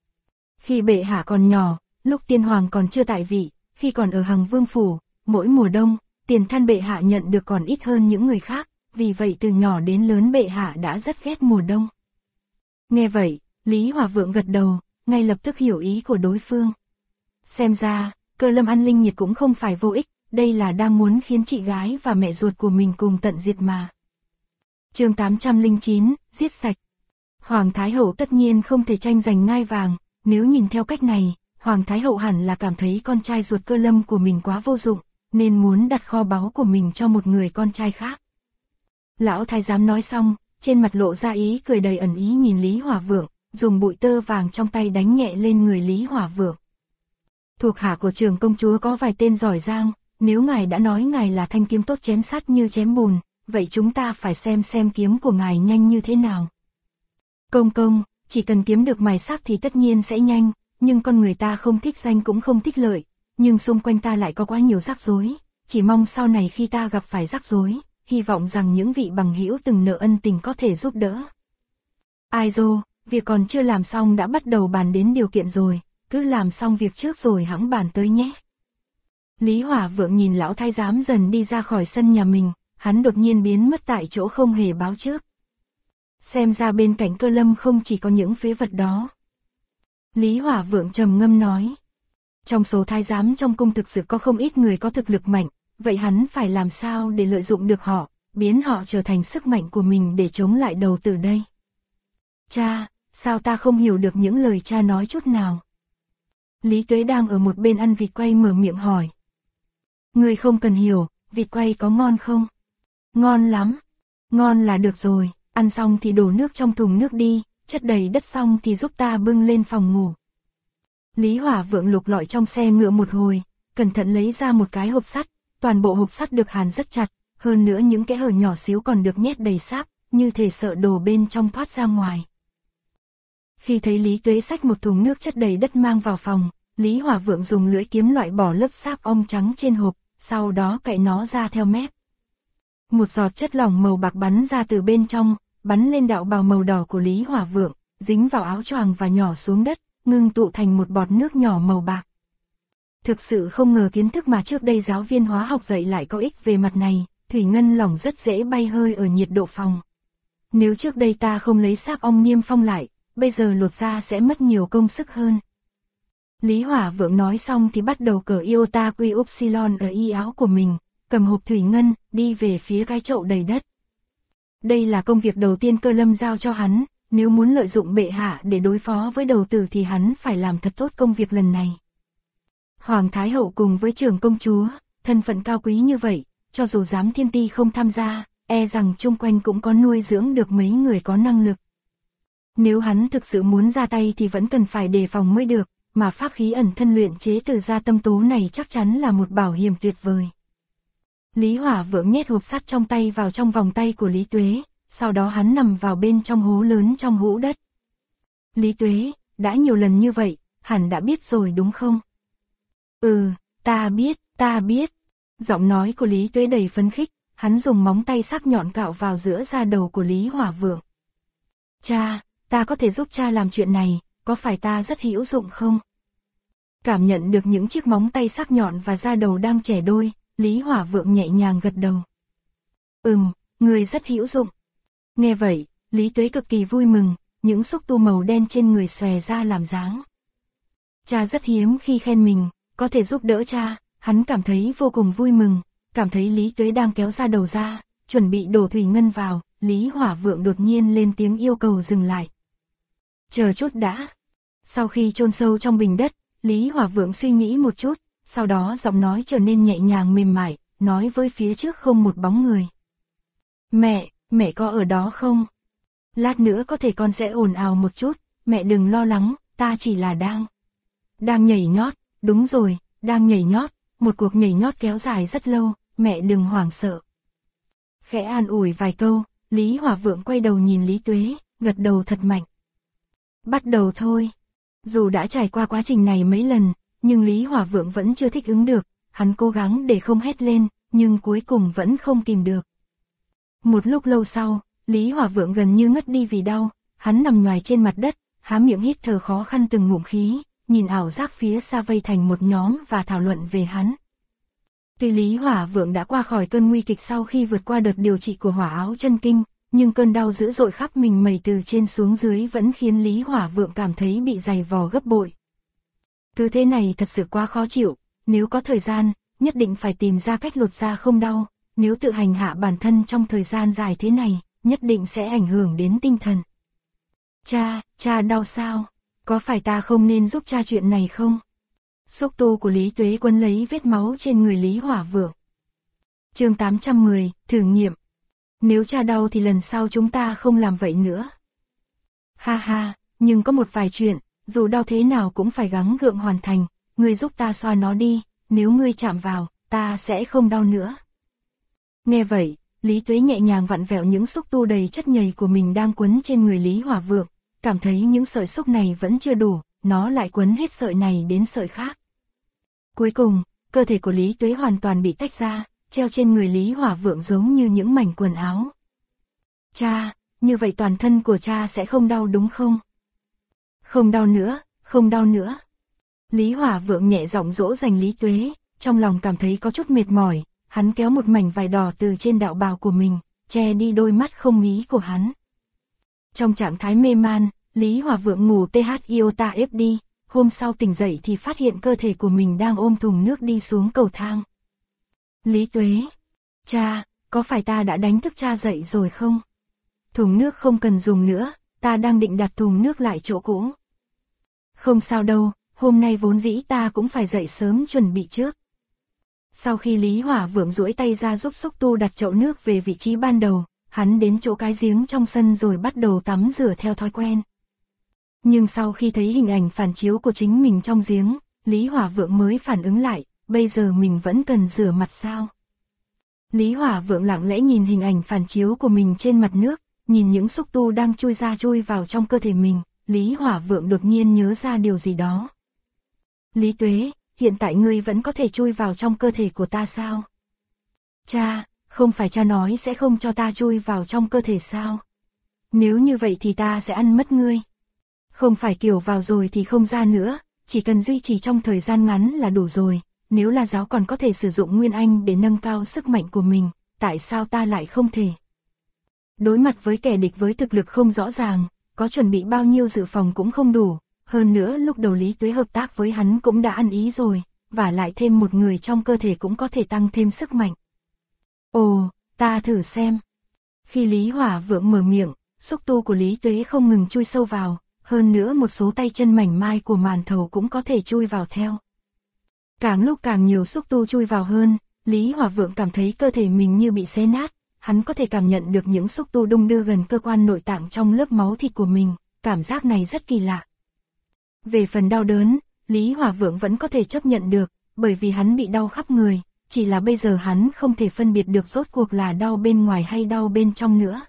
Khi bệ hạ còn nhỏ, lúc tiên hoàng còn chưa tại vị, khi còn ở Hằng Vương phủ, mỗi mùa đông, tiền than bệ hạ nhận được còn ít hơn những người khác, vì vậy từ nhỏ đến lớn bệ hạ đã rất ghét mùa đông. Nghe vậy, Lý Hỏa Vượng gật đầu, ngay lập tức hiểu ý của đối phương. Xem ra, Cơ Lâm ăn linh nhiệt cũng không phải vô ích, đây là đang muốn khiến chị gái và mẹ ruột của mình cùng tận diệt mà. Chương 809, giết sạch. Hoàng Thái Hậu tất nhiên không thể tranh giành ngai vàng, nếu nhìn theo cách này, Hoàng Thái Hậu hẳn là cảm thấy con trai ruột Cơ Lâm của mình quá vô dụng, nên muốn đặt kho báu của mình cho một người con trai khác. Lão thái giám nói xong, trên mặt lộ ra ý cười đầy ẩn ý nhìn Lý Hỏa Vượng, dùng bụi tơ vàng trong tay đánh nhẹ lên người Lý Hỏa Vượng. Thuộc hạ của Trường công chúa có vài tên giỏi giang, nếu ngài đã nói ngài là thanh kiếm tốt chém sắt như chém bùn, vậy chúng ta phải xem kiếm của ngài nhanh như thế nào. Công, chỉ cần kiếm được mài sắc thì tất nhiên sẽ nhanh, nhưng con người ta không thích danh cũng không thích lợi, nhưng xung quanh ta lại có quá nhiều rắc rối, chỉ mong sau này khi ta gặp phải rắc rối, hy vọng rằng những vị bằng hữu từng nợ ân tình có thể giúp đỡ. Ai dô, việc còn chưa làm xong đã bắt đầu bàn đến điều kiện rồi, cứ làm xong việc trước rồi hẵng bàn tới nhé. Lý Hỏa Vượng nhìn lão thái giám dần đi ra khỏi sân nhà mình, hắn đột nhiên biến mất tại chỗ không hề báo trước. Xem ra bên cạnh Cơ Lâm không chỉ có những phế vật đó. Lý Hỏa Vượng trầm ngâm nói. Trong số thái giám trong cung thực sự có không ít người có thực lực mạnh, vậy hắn phải làm sao để lợi dụng được họ, biến họ trở thành sức mạnh của mình để chống lại đầu tử đây. Cha, sao ta không hiểu được những lời cha nói chút nào? Lý Tuế đang ở một bên ăn vịt quay mở miệng hỏi. Ngươi không cần hiểu, vịt quay có ngon không? Ngon lắm. Ngon là được rồi, ăn xong thì đổ nước trong thùng nước đi, chất đầy đất xong thì giúp ta bưng lên phòng ngủ. Lý Hỏa Vượng lục lọi trong xe ngựa một hồi, cẩn thận lấy ra một cái hộp sắt, toàn bộ hộp sắt được hàn rất chặt, hơn nữa những kẽ hở nhỏ xíu còn được nhét đầy sáp, như thể sợ đồ bên trong thoát ra ngoài. Khi thấy Lý Tuế xách một thùng nước chất đầy đất mang vào phòng, Lý Hỏa Vượng dùng lưỡi kiếm loại bỏ lớp sáp ong trắng trên hộp, sau đó cạy nó ra theo mép. Một giọt chất lỏng màu bạc bắn ra từ bên trong, bắn lên đạo bào màu đỏ của Lý Hỏa Vượng, dính vào áo choàng và nhỏ xuống đất, ngưng tụ thành một bọt nước nhỏ màu bạc. Thực sự không ngờ kiến thức mà trước đây giáo viên hóa học dạy lại có ích về mặt này, thủy ngân lỏng rất dễ bay hơi ở nhiệt độ phòng. Nếu trước đây ta không lấy sáp ong niêm phong lại, bây giờ lột ra sẽ mất nhiều công sức hơn. Lý Hỏa Vượng nói xong thì bắt đầu cởi iota quy upsilon ở y áo của mình, cầm hộp thủy ngân, đi về phía cái chậu đầy đất. Đây là công việc đầu tiên Cơ Lâm giao cho hắn, nếu muốn lợi dụng bệ hạ để đối phó với đầu tử thì hắn phải làm thật tốt công việc lần này. Hoàng Thái Hậu cùng với Trường công chúa, thân phận cao quý như vậy, cho dù giám thiên ti không tham gia, e rằng chung quanh cũng có nuôi dưỡng được mấy người có năng lực. Nếu hắn thực sự muốn ra tay thì vẫn cần phải đề phòng mới được, mà pháp khí ẩn thân luyện chế từ gia tâm tố này chắc chắn là một bảo hiểm tuyệt vời. Lý Hỏa Vượng nhét hộp sắt trong tay vào trong vòng tay của Lý Tuế, sau đó hắn nằm vào bên trong hố lớn trong hũ đất. Lý Tuế, đã nhiều lần như vậy, hẳn đã biết rồi đúng không? Ừ, ta biết. Giọng nói của Lý Tuế đầy phấn khích, hắn dùng móng tay sắc nhọn cạo vào giữa da đầu của Lý Hỏa Vượng. Cha, ta có thể giúp cha làm chuyện này, có phải ta rất hữu dụng không? Cảm nhận được những chiếc móng tay sắc nhọn và da đầu đang chẻ đôi, Lý Hỏa Vượng nhẹ nhàng gật đầu. Người rất hữu dụng. Nghe vậy, Lý Tuế cực kỳ vui mừng, những xúc tu màu đen trên người xòe ra làm dáng. Cha rất hiếm khi khen mình, có thể giúp đỡ cha, hắn cảm thấy vô cùng vui mừng, cảm thấy Lý Tuế đang kéo ra đầu ra, chuẩn bị đổ thủy ngân vào, Lý Hỏa Vượng đột nhiên lên tiếng yêu cầu dừng lại. Chờ chút đã. Sau khi chôn sâu trong bình đất, Lý Hỏa Vượng suy nghĩ một chút, sau đó giọng nói trở nên nhẹ nhàng mềm mại, nói với phía trước không một bóng người. Mẹ có ở đó không? Lát nữa có thể con sẽ ồn ào một chút, mẹ đừng lo lắng, ta chỉ là đang nhảy nhót, đúng rồi, đang nhảy nhót, một cuộc nhảy nhót kéo dài rất lâu, mẹ đừng hoảng sợ. Khẽ an ủi vài câu, Lý Hỏa Vượng quay đầu nhìn Lý Tuế, gật đầu thật mạnh. Bắt đầu thôi. Dù đã trải qua quá trình này mấy lần, nhưng Lý Hỏa Vượng vẫn chưa thích ứng được, hắn cố gắng để không hét lên, nhưng cuối cùng vẫn không kìm được. Một lúc lâu sau, Lý Hỏa Vượng gần như ngất đi vì đau, hắn nằm nhoài trên mặt đất, há miệng hít thở khó khăn từng ngụm khí, nhìn ảo giác phía xa vây thành một nhóm và thảo luận về hắn. Tuy Lý Hỏa Vượng đã qua khỏi cơn nguy kịch sau khi vượt qua đợt điều trị của Hỏa Áo Chân Kinh, nhưng cơn đau dữ dội khắp mình mẩy từ trên xuống dưới vẫn khiến Lý Hỏa Vượng cảm thấy bị dày vò gấp bội. Cứ thế này thật sự quá khó chịu, nếu có thời gian, nhất định phải tìm ra cách lột da không đau, nếu tự hành hạ bản thân trong thời gian dài thế này, nhất định sẽ ảnh hưởng đến tinh thần. Cha đau sao? Có phải ta không nên giúp cha chuyện này không? Xúc tu của Lý Tuế quấn lấy vết máu trên người Lý Hỏa Vượng. Chương 810, thử nghiệm. Nếu cha đau thì lần sau chúng ta không làm vậy nữa. Ha ha, nhưng có một vài chuyện, dù đau thế nào cũng phải gắng gượng hoàn thành, ngươi giúp ta xoa nó đi, nếu ngươi chạm vào, ta sẽ không đau nữa. Nghe vậy, Lý Tuế nhẹ nhàng vặn vẹo những xúc tu đầy chất nhầy của mình đang quấn trên người Lý Hỏa Vượng, cảm thấy những sợi xúc này vẫn chưa đủ, nó lại quấn hết sợi này đến sợi khác. Cuối cùng, cơ thể của Lý Tuế hoàn toàn bị tách ra, treo trên người Lý Hỏa Vượng giống như những mảnh quần áo. Cha, như vậy toàn thân của cha sẽ không đau đúng không? Không đau nữa, không đau nữa. Lý Hỏa Vượng nhẹ giọng dỗ dành Lý Tuế, trong lòng cảm thấy có chút mệt mỏi, hắn kéo một mảnh vải đỏ từ trên đạo bào của mình, che đi đôi mắt không mí của hắn. Trong trạng thái mê man, Lý Hỏa Vượng ngủ iota ép đi, hôm sau tỉnh dậy thì phát hiện cơ thể của mình đang ôm thùng nước đi xuống cầu thang. Lý Tuế, cha, có phải ta đã đánh thức cha dậy rồi không? Thùng nước không cần dùng nữa, ta đang định đặt thùng nước lại chỗ cũ. Không sao đâu, hôm nay vốn dĩ ta cũng phải dậy sớm chuẩn bị trước. Sau khi Lý Hỏa Vượng duỗi tay ra giúp xúc tu đặt chậu nước về vị trí ban đầu, hắn đến chỗ cái giếng trong sân rồi bắt đầu tắm rửa theo thói quen. Nhưng sau khi thấy hình ảnh phản chiếu của chính mình trong giếng, Lý Hỏa Vượng mới phản ứng lại, bây giờ mình vẫn cần rửa mặt sao? Lý Hỏa Vượng lặng lẽ nhìn hình ảnh phản chiếu của mình trên mặt nước, nhìn những xúc tu đang chui ra chui vào trong cơ thể mình, Lý Hỏa Vượng đột nhiên nhớ ra điều gì đó. Lý Tuế, hiện tại ngươi vẫn có thể chui vào trong cơ thể của ta sao? Cha, không phải cha nói sẽ không cho ta chui vào trong cơ thể sao? Nếu như vậy thì ta sẽ ăn mất ngươi. Không phải kiểu vào rồi thì không ra nữa, chỉ cần duy trì trong thời gian ngắn là đủ rồi, nếu là giáo còn có thể sử dụng Nguyên Anh để nâng cao sức mạnh của mình, tại sao ta lại không thể? Đối mặt với kẻ địch với thực lực không rõ ràng, có chuẩn bị bao nhiêu dự phòng cũng không đủ, hơn nữa lúc đầu Lý Tuế hợp tác với hắn cũng đã ăn ý rồi, và lại thêm một người trong cơ thể cũng có thể tăng thêm sức mạnh. Ồ, ta thử xem. Khi Lý Hỏa Vượng mở miệng, xúc tu của Lý Tuế không ngừng chui sâu vào, hơn nữa một số tay chân mảnh mai của màn thầu cũng có thể chui vào theo. Càng lúc càng nhiều xúc tu chui vào hơn, Lý Hỏa Vượng cảm thấy cơ thể mình như bị xé nát, hắn có thể cảm nhận được những xúc tu đung đưa gần cơ quan nội tạng trong lớp máu thịt của mình, cảm giác này rất kỳ lạ. Về phần đau đớn, Lý Hỏa Vượng vẫn có thể chấp nhận được, bởi vì hắn bị đau khắp người, chỉ là bây giờ hắn không thể phân biệt được rốt cuộc là đau bên ngoài hay đau bên trong nữa.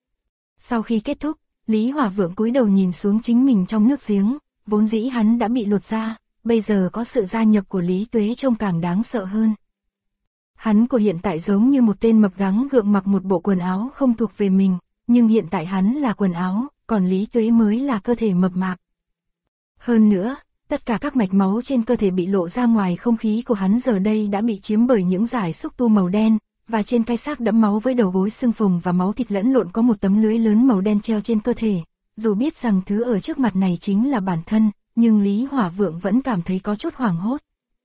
Sau khi kết thúc, Lý Hỏa Vượng cúi đầu nhìn xuống chính mình trong nước giếng, vốn dĩ hắn đã bị lột da, bây giờ có sự gia nhập của Lý Tuế trông càng đáng sợ hơn. Hắn của hiện tại giống như một tên mập gắng gượng mặc một bộ quần áo không thuộc về mình, nhưng hiện tại hắn là quần áo, còn Lý Tuế mới là cơ thể mập mạp. Hơn nữa, tất cả các mạch máu trên cơ thể bị lộ ra ngoài, không khí của hắn giờ đây đã bị chiếm bởi những dải xúc tu màu đen, và trên cái xác đẫm máu với đầu gối xương phồng và máu thịt lẫn lộn có một tấm lưới lớn màu đen treo trên cơ thể, dù biết rằng thứ ở trước mặt này chính là bản thân, nhưng Lý Hỏa Vượng vẫn cảm thấy có chút hoảng hốt.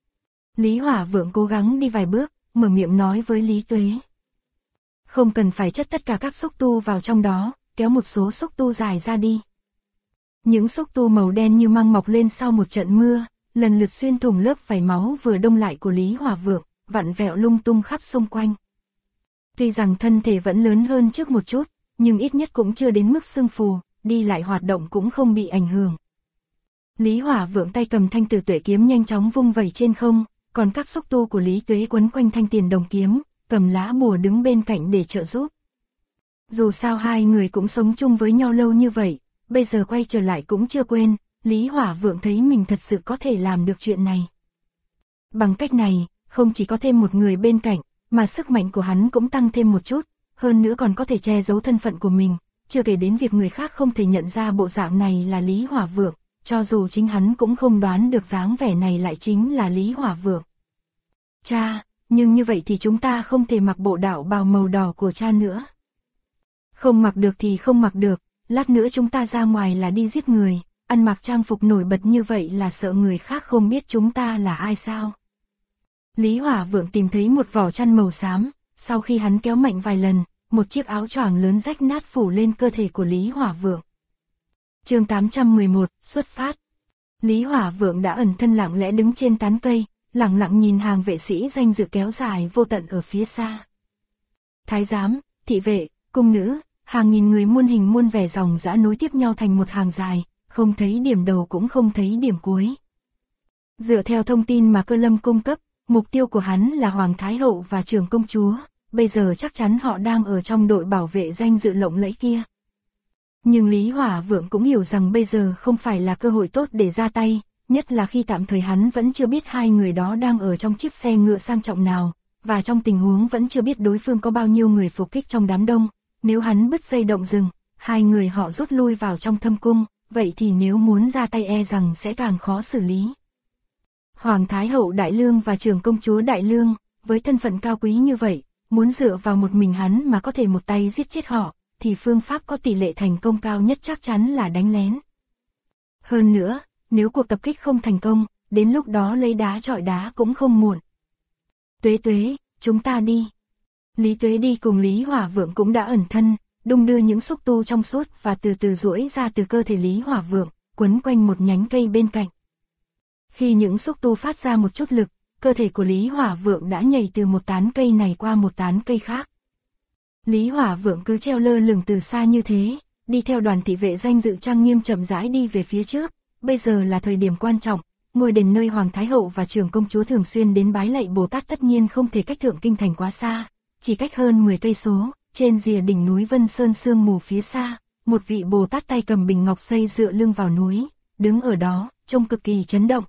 Lý Hỏa Vượng cố gắng đi vài bước, mở miệng nói với Lý Tuế. Không cần phải chất tất cả các xúc tu vào trong đó, kéo một số xúc tu dài ra đi. Những xúc tu màu đen như măng mọc lên sau một trận mưa, lần lượt xuyên thủng lớp vảy máu vừa đông lại của Lý Hỏa Vượng, vặn vẹo lung tung khắp xung quanh. Tuy rằng thân thể vẫn lớn hơn trước một chút, nhưng ít nhất cũng chưa đến mức sưng phù, đi lại hoạt động cũng không bị ảnh hưởng. Lý Hỏa Vượng tay cầm thanh Tử Tuệ kiếm nhanh chóng vung vẩy trên không, còn các xúc tu của Lý Tuế quấn quanh thanh Tiền Đồng kiếm, cầm lá bùa đứng bên cạnh để trợ giúp. Dù sao hai người cũng sống chung với nhau lâu như vậy, bây giờ quay trở lại cũng chưa quên, Lý Hỏa Vượng thấy mình thật sự có thể làm được chuyện này. Bằng cách này, không chỉ có thêm một người bên cạnh, mà sức mạnh của hắn cũng tăng thêm một chút, hơn nữa còn có thể che giấu thân phận của mình, chưa kể đến việc người khác không thể nhận ra bộ dạng này là Lý Hỏa Vượng, cho dù chính hắn cũng không đoán được dáng vẻ này lại chính là Lý Hỏa Vượng. Cha, nhưng như vậy thì chúng ta không thể mặc bộ đạo bào màu đỏ của cha nữa. Không mặc được thì không mặc được, lát nữa chúng ta ra ngoài là đi giết người, ăn mặc trang phục nổi bật như vậy là sợ người khác không biết chúng ta là ai sao. Lý Hỏa Vượng tìm thấy một vỏ chăn màu xám, sau khi hắn kéo mạnh vài lần, một chiếc áo choàng lớn rách nát phủ lên cơ thể của Lý Hỏa Vượng. Chương 811, xuất phát. Lý Hỏa Vượng đã ẩn thân lặng lẽ đứng trên tán cây, lặng lặng nhìn hàng vệ sĩ danh dự kéo dài vô tận ở phía xa. Thái giám, thị vệ, cung nữ, hàng nghìn người muôn hình muôn vẻ dòng dã nối tiếp nhau thành một hàng dài, không thấy điểm đầu cũng không thấy điểm cuối. Dựa theo thông tin mà Cơ Lâm cung cấp, mục tiêu của hắn là Hoàng Thái Hậu và Trưởng Công Chúa, bây giờ chắc chắn họ đang ở trong đội bảo vệ danh dự lộng lẫy kia. Nhưng Lý Hỏa Vượng cũng hiểu rằng bây giờ không phải là cơ hội tốt để ra tay, nhất là khi tạm thời hắn vẫn chưa biết hai người đó đang ở trong chiếc xe ngựa sang trọng nào, và trong tình huống vẫn chưa biết đối phương có bao nhiêu người phục kích trong đám đông. Nếu hắn bứt dây động rừng, hai người họ rút lui vào trong thâm cung, vậy thì nếu muốn ra tay e rằng sẽ càng khó xử lý. Hoàng Thái Hậu Đại Lương và Trưởng Công Chúa Đại Lương, với thân phận cao quý như vậy, muốn dựa vào một mình hắn mà có thể một tay giết chết họ, thì phương pháp có tỷ lệ thành công cao nhất chắc chắn là đánh lén. Hơn nữa, nếu cuộc tập kích không thành công, đến lúc đó lấy đá chọi đá cũng không muộn. Tuế Tuế, chúng ta đi. Lý Tuế đi cùng Lý Hỏa Vượng cũng đã ẩn thân, đung đưa những xúc tu trong suốt và từ từ duỗi ra từ cơ thể Lý Hỏa Vượng, quấn quanh một nhánh cây bên cạnh. Khi những xúc tu phát ra một chút lực, cơ thể của Lý Hỏa Vượng đã nhảy từ một tán cây này qua một tán cây khác. Lý Hỏa Vượng cứ treo lơ lửng từ xa như thế, đi theo đoàn thị vệ danh dự trang nghiêm chậm rãi đi về phía trước. Bây giờ là thời điểm quan trọng, ngôi đền nơi Hoàng Thái Hậu và Trưởng Công Chúa thường xuyên đến bái lạy Bồ Tát tất nhiên không thể cách Thượng Kinh Thành quá xa, chỉ cách hơn 10 cây số, trên rìa đỉnh núi Vân Sơn sương mù phía xa, một vị Bồ Tát tay cầm bình ngọc xây dựa lưng vào núi, đứng ở đó, trông cực kỳ chấn động.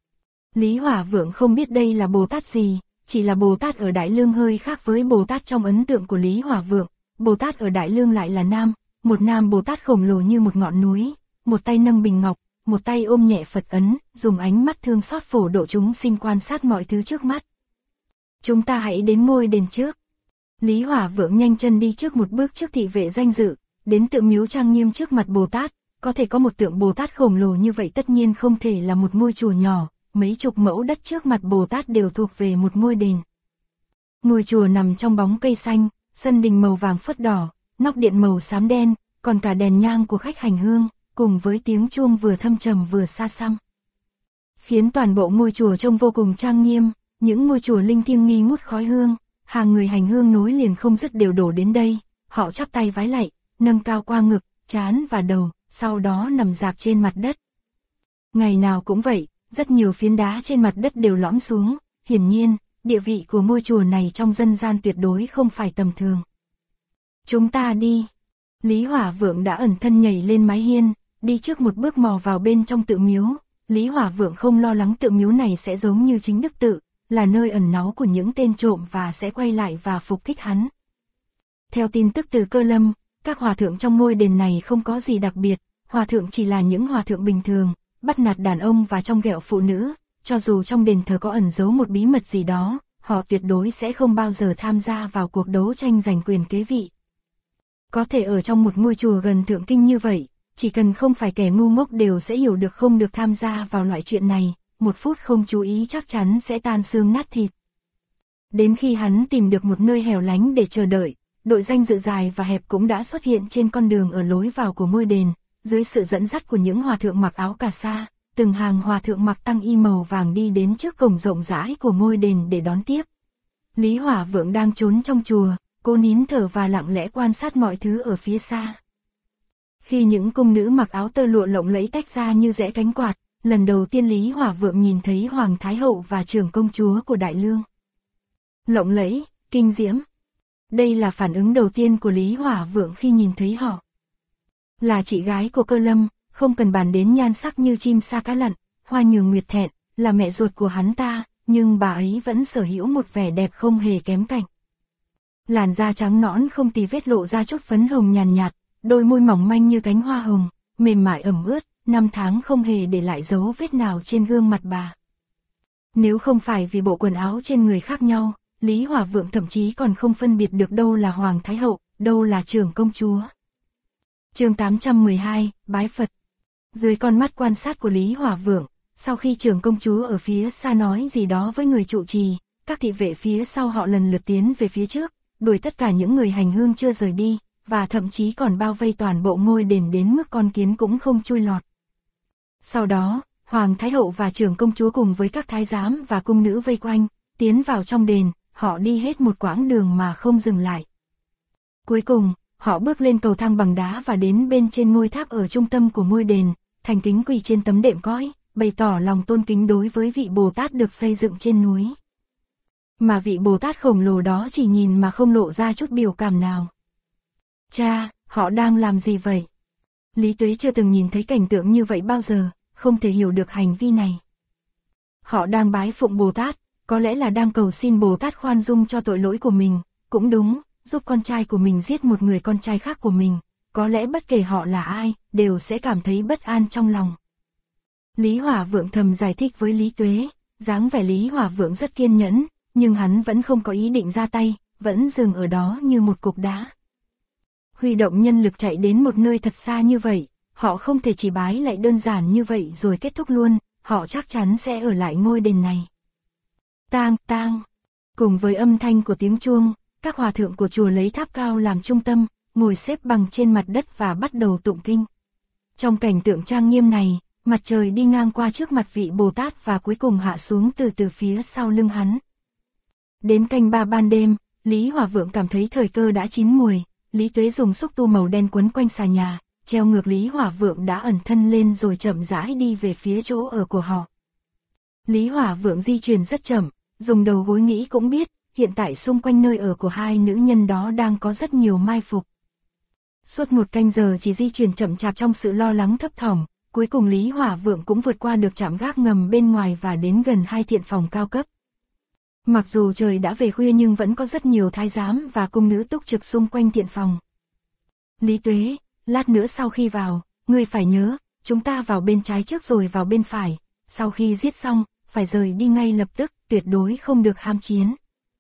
Lý Hỏa Vượng không biết đây là Bồ Tát gì, chỉ là Bồ Tát ở Đại Lương hơi khác với Bồ Tát trong ấn tượng của Lý Hỏa Vượng. Bồ Tát ở Đại Lương lại là nam, một nam Bồ Tát khổng lồ như một ngọn núi, một tay nâng bình ngọc, một tay ôm nhẹ Phật ấn, dùng ánh mắt thương xót phổ độ chúng sinh quan sát mọi thứ trước mắt. Chúng ta hãy đến ngôi đền trước. Lý Hỏa Vượng nhanh chân đi trước một bước trước thị vệ danh dự, đến tượng miếu trang nghiêm trước mặt Bồ Tát. Có thể có một tượng Bồ Tát khổng lồ như vậy tất nhiên không thể là một ngôi chùa nhỏ, mấy chục mẫu đất trước mặt Bồ Tát đều thuộc về một ngôi đền. Ngôi chùa nằm trong bóng cây xanh, sân đình màu vàng phớt đỏ, nóc điện màu xám đen, còn cả đèn nhang của khách hành hương, cùng với tiếng chuông vừa thâm trầm vừa xa xăm, khiến toàn bộ ngôi chùa trông vô cùng trang nghiêm. Những ngôi chùa linh thiêng nghi ngút khói hương, hàng người hành hương nối liền không dứt đều đổ đến đây, họ chắp tay vái lạy, nâng cao qua ngực, trán và đầu, sau đó nằm rạp trên mặt đất. Ngày nào cũng vậy, rất nhiều phiến đá trên mặt đất đều lõm xuống, hiển nhiên, địa vị của ngôi chùa này trong dân gian tuyệt đối không phải tầm thường. Chúng ta đi. Lý Hỏa Vượng đã ẩn thân nhảy lên mái hiên, đi trước một bước mò vào bên trong tự miếu. Lý Hỏa Vượng không lo lắng tự miếu này sẽ giống như chính đức tự, là nơi ẩn náu của những tên trộm và sẽ quay lại và phục kích hắn. Theo tin tức từ Cơ Lâm, các hòa thượng trong ngôi đền này không có gì đặc biệt, hòa thượng chỉ là những hòa thượng bình thường, bắt nạt đàn ông và trong ghẹo phụ nữ, cho dù trong đền thờ có ẩn giấu một bí mật gì đó, họ tuyệt đối sẽ không bao giờ tham gia vào cuộc đấu tranh giành quyền kế vị. Có thể ở trong một ngôi chùa gần Thượng Kinh như vậy, chỉ cần không phải kẻ ngu ngốc đều sẽ hiểu được không được tham gia vào loại chuyện này, một phút không chú ý chắc chắn sẽ tan xương nát thịt. Đến khi hắn tìm được một nơi hẻo lánh để chờ đợi, đội danh dự dài và hẹp cũng đã xuất hiện trên con đường ở lối vào của ngôi đền, dưới sự dẫn dắt của những hòa thượng mặc áo cà sa, từng hàng hòa thượng mặc tăng y màu vàng đi đến trước cổng rộng rãi của ngôi đền để đón tiếp. Lý Hỏa Vượng đang trốn trong chùa, cô nín thở và lặng lẽ quan sát mọi thứ ở phía xa. Khi những cung nữ mặc áo tơ lụa lộng lẫy tách ra như rẽ cánh quạt, lần đầu tiên Lý Hỏa Vượng nhìn thấy Hoàng Thái Hậu và trưởng công chúa của Đại Lương. Lộng lẫy, kinh diễm. Đây là phản ứng đầu tiên của Lý Hỏa Vượng khi nhìn thấy họ. Là chị gái của Cơ Lâm, không cần bàn đến nhan sắc như chim sa cá lặn, Hoa Nhường Nguyệt Thẹn, là mẹ ruột của hắn ta, nhưng bà ấy vẫn sở hữu một vẻ đẹp không hề kém cạnh. Làn da trắng nõn không tì vết lộ ra chút phấn hồng nhàn nhạt, đôi môi mỏng manh như cánh hoa hồng, mềm mại ẩm ướt, năm tháng không hề để lại dấu vết nào trên gương mặt bà. Nếu không phải vì bộ quần áo trên người khác nhau, Lý Hỏa Vượng thậm chí còn không phân biệt được đâu là Hoàng Thái Hậu, đâu là trưởng công chúa. Chương 812, Bái Phật. Dưới con mắt quan sát của Lý Hỏa Vượng, sau khi trưởng công chúa ở phía xa nói gì đó với người trụ trì, các thị vệ phía sau họ lần lượt tiến về phía trước, đuổi tất cả những người hành hương chưa rời đi, và thậm chí còn bao vây toàn bộ ngôi đền đến mức con kiến cũng không chui lọt. Sau đó, Hoàng Thái Hậu và trưởng công chúa cùng với các thái giám và cung nữ vây quanh, tiến vào trong đền, họ đi hết một quãng đường mà không dừng lại. Cuối cùng, họ bước lên cầu thang bằng đá và đến bên trên ngôi tháp ở trung tâm của ngôi đền, thành kính quỳ trên tấm đệm cõi, bày tỏ lòng tôn kính đối với vị Bồ Tát được xây dựng trên núi. Mà vị Bồ Tát khổng lồ đó chỉ nhìn mà không lộ ra chút biểu cảm nào. Cha, họ đang làm gì vậy? Lý Tuế chưa từng nhìn thấy cảnh tượng như vậy bao giờ, không thể hiểu được hành vi này. Họ đang bái phụng Bồ Tát, có lẽ là đang cầu xin Bồ Tát khoan dung cho tội lỗi của mình, cũng đúng, giúp con trai của mình giết một người con trai khác của mình, có lẽ bất kể họ là ai, đều sẽ cảm thấy bất an trong lòng. Lý Hỏa Vượng thầm giải thích với Lý Tuế, dáng vẻ Lý Hỏa Vượng rất kiên nhẫn, nhưng hắn vẫn không có ý định ra tay, vẫn dừng ở đó như một cục đá. Huy động nhân lực chạy đến một nơi thật xa như vậy, họ không thể chỉ bái lại đơn giản như vậy rồi kết thúc luôn, họ chắc chắn sẽ ở lại ngôi đền này. Tang, tang. Cùng với âm thanh của tiếng chuông, các hòa thượng của chùa lấy tháp cao làm trung tâm, ngồi xếp bằng trên mặt đất và bắt đầu tụng kinh. Trong cảnh tượng trang nghiêm này, mặt trời đi ngang qua trước mặt vị Bồ Tát và cuối cùng hạ xuống từ phía sau lưng hắn. Đến canh 3 ban đêm, Lý Hỏa Vượng cảm thấy thời cơ đã chín muồi, Lý Tuế dùng xúc tu màu đen quấn quanh xà nhà, treo ngược Lý Hỏa Vượng đã ẩn thân lên rồi chậm rãi đi về phía chỗ ở của họ. Lý Hỏa Vượng di chuyển rất chậm, dùng đầu gối nghĩ cũng biết, hiện tại xung quanh nơi ở của hai nữ nhân đó đang có rất nhiều mai phục. Suốt một canh giờ chỉ di chuyển chậm chạp trong sự lo lắng thấp thỏm, cuối cùng Lý Hỏa Vượng cũng vượt qua được trạm gác ngầm bên ngoài và đến gần hai thiện phòng cao cấp. Mặc dù trời đã về khuya nhưng vẫn có rất nhiều thái giám và cung nữ túc trực xung quanh thiện phòng. Lý Tuế, lát nữa sau khi vào, ngươi phải nhớ, chúng ta vào bên trái trước rồi vào bên phải, sau khi giết xong, phải rời đi ngay lập tức, tuyệt đối không được ham chiến.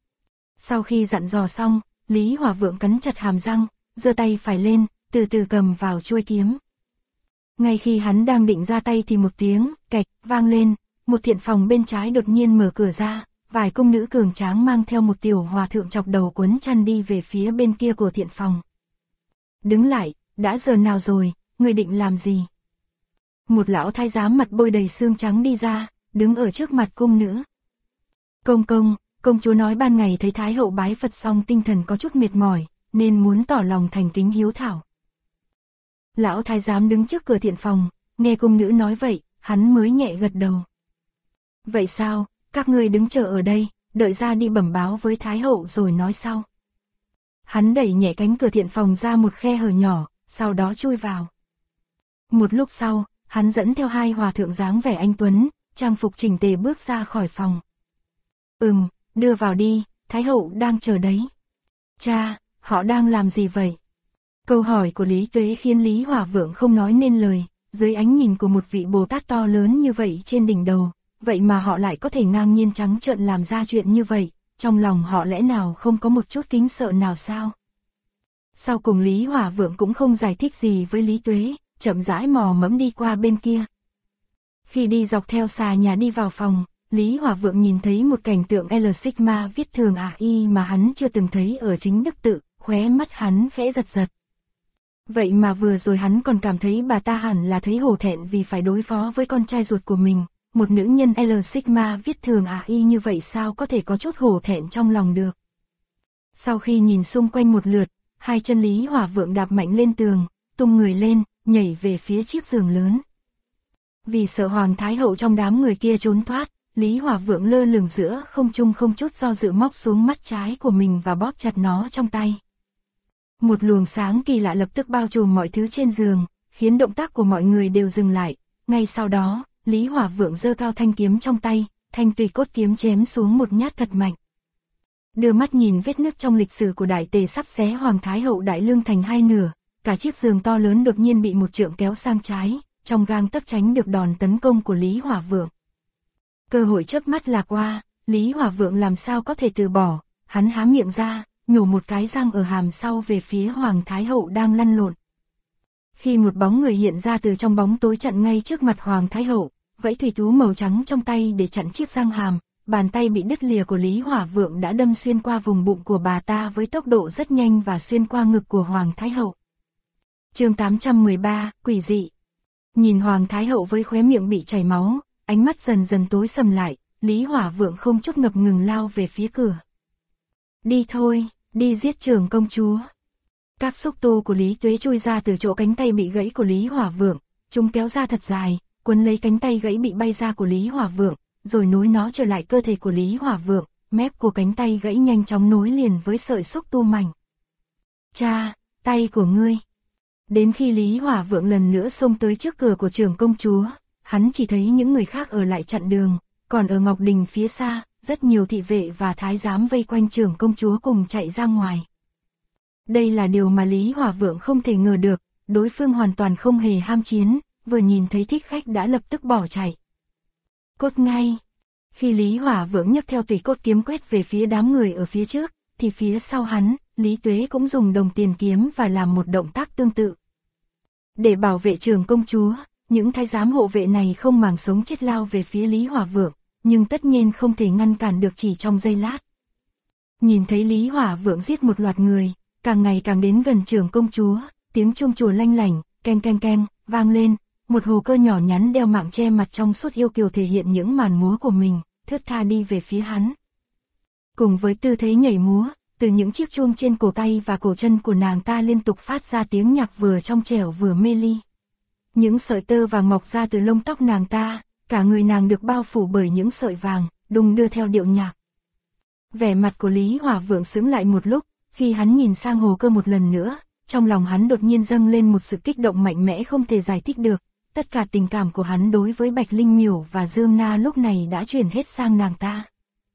Sau khi dặn dò xong, Lý Hỏa Vượng cắn chặt hàm răng, giơ tay phải lên, từ từ cầm vào chuôi kiếm. Ngay khi hắn đang định ra tay thì một tiếng cạch vang lên, một thiện phòng bên trái đột nhiên mở cửa ra, vài cung nữ cường tráng mang theo một tiểu hòa thượng chọc đầu quấn chăn đi về phía bên kia của thiện phòng. Đứng lại, đã giờ nào rồi, người định làm gì? Một lão thái giám mặt bôi đầy xương trắng đi ra, đứng ở trước mặt cung nữ. Công chúa nói ban ngày thấy Thái hậu bái Phật xong tinh thần có chút mệt mỏi, nên muốn tỏ lòng thành kính hiếu thảo. Lão thái giám đứng trước cửa thiện phòng, nghe cung nữ nói vậy, hắn mới nhẹ gật đầu. Vậy sao, các ngươi đứng chờ ở đây, đợi ra đi bẩm báo với Thái hậu rồi nói sau. Hắn đẩy nhẹ cánh cửa thiện phòng ra một khe hở nhỏ, sau đó chui vào. Một lúc sau, hắn dẫn theo hai hòa thượng dáng vẻ anh tuấn, trang phục chỉnh tề bước ra khỏi phòng. Đưa vào đi, Thái hậu đang chờ đấy. Cha, họ đang làm gì vậy? Câu hỏi của Lý Tuế khiến Lý Hỏa Vượng không nói nên lời, dưới ánh nhìn của một vị Bồ Tát to lớn như vậy trên đỉnh đầu, vậy mà họ lại có thể ngang nhiên trắng trợn làm ra chuyện như vậy, trong lòng họ lẽ nào không có một chút kính sợ nào sao? Sau cùng Lý Hỏa Vượng cũng không giải thích gì với Lý Tuế, chậm rãi mò mẫm đi qua bên kia. Khi đi dọc theo xà nhà đi vào phòng, Lý Hỏa Vượng nhìn thấy một cảnh tượng L Sigma viết thường AI mà hắn chưa từng thấy ở chính Đức Tự, khóe mắt hắn khẽ giật giật. Vậy mà vừa rồi hắn còn cảm thấy bà ta hẳn là thấy hổ thẹn vì phải đối phó với con trai ruột của mình, một nữ nhân L Sigma viết thường AI như vậy sao có thể có chút hổ thẹn trong lòng được. Sau khi nhìn xung quanh một lượt, hai chân Lý Hỏa Vượng đạp mạnh lên tường, tung người lên, nhảy về phía chiếc giường lớn. Vì sợ Hoàng Thái Hậu trong đám người kia trốn thoát, Lý Hỏa Vượng lơ lửng giữa không trung không chút do dự móc xuống mắt trái của mình và bóp chặt nó trong tay. Một luồng sáng kỳ lạ lập tức bao trùm mọi thứ trên giường, khiến động tác của mọi người đều dừng lại. Ngay sau đó, Lý Hỏa Vượng giơ cao thanh kiếm trong tay, thanh tùy cốt kiếm chém xuống một nhát thật mạnh. Đưa mắt nhìn vết nứt trong lịch sử của Đại Tề sắp xé Hoàng Thái Hậu Đại Lương thành hai nửa, cả chiếc giường to lớn đột nhiên bị một trượng kéo sang trái, trong gang tấc tránh được đòn tấn công của Lý Hỏa Vượng. Cơ hội chớp mắt là qua, Lý Hỏa Vượng làm sao có thể từ bỏ, hắn há miệng ra, nhổ một cái răng ở hàm sau về phía Hoàng Thái Hậu đang lăn lộn. Khi một bóng người hiện ra từ trong bóng tối chặn ngay trước mặt Hoàng Thái Hậu, vẫy thủy thú màu trắng trong tay để chặn chiếc răng hàm, bàn tay bị đứt lìa của Lý Hỏa Vượng đã đâm xuyên qua vùng bụng của bà ta với tốc độ rất nhanh và xuyên qua ngực của Hoàng Thái Hậu. Chương 813, quỷ dị. Nhìn Hoàng Thái Hậu với khóe miệng bị chảy máu, ánh mắt dần dần tối sầm lại, Lý Hỏa Vượng không chút ngập ngừng lao về phía cửa. Đi thôi, đi giết trưởng công chúa. Các xúc tu của Lý Tuế chui ra từ chỗ cánh tay bị gãy của Lý Hỏa Vượng, chúng kéo ra thật dài, quấn lấy cánh tay gãy bị bay ra của Lý Hỏa Vượng, rồi nối nó trở lại cơ thể của Lý Hỏa Vượng, mép của cánh tay gãy nhanh chóng nối liền với sợi xúc tu mảnh. Cha, tay của ngươi. Đến khi Lý Hỏa Vượng lần nữa xông tới trước cửa của trưởng công chúa, hắn chỉ thấy những người khác ở lại chặn đường, còn ở Ngọc Đình phía xa, rất nhiều thị vệ và thái giám vây quanh trưởng công chúa cùng chạy ra ngoài. Đây là điều mà Lý Hỏa Vượng không thể ngờ được, đối phương hoàn toàn không hề ham chiến, vừa nhìn thấy thích khách đã lập tức bỏ chạy. Cốt ngay. Khi Lý Hỏa Vượng nhấc theo tùy cốt kiếm quét về phía đám người ở phía trước, thì phía sau hắn, Lý Tuế cũng dùng đồng tiền kiếm và làm một động tác tương tự. Để bảo vệ trưởng công chúa, những thái giám hộ vệ này không màng sống chết lao về phía Lý Hỏa Vượng, nhưng tất nhiên không thể ngăn cản được chỉ trong giây lát. Nhìn thấy Lý Hỏa Vượng giết một loạt người, càng ngày càng đến gần trưởng công chúa, tiếng chuông chùa lanh lảnh, keng keng keng, vang lên, một hồ cơ nhỏ nhắn đeo mạng che mặt trong suốt yêu kiều thể hiện những màn múa của mình, thướt tha đi về phía hắn. Cùng với tư thế nhảy múa, từ những chiếc chuông trên cổ tay và cổ chân của nàng ta liên tục phát ra tiếng nhạc vừa trong trẻo vừa mê ly. Những sợi tơ vàng mọc ra từ lông tóc nàng ta, cả người nàng được bao phủ bởi những sợi vàng, đung đưa theo điệu nhạc. Vẻ mặt của Lý Hỏa Vượng sững lại một lúc, khi hắn nhìn sang hồ cơ một lần nữa, trong lòng hắn đột nhiên dâng lên một sự kích động mạnh mẽ không thể giải thích được. Tất cả tình cảm của hắn đối với Bạch Linh Miểu và Dương Na lúc này đã chuyển hết sang nàng ta.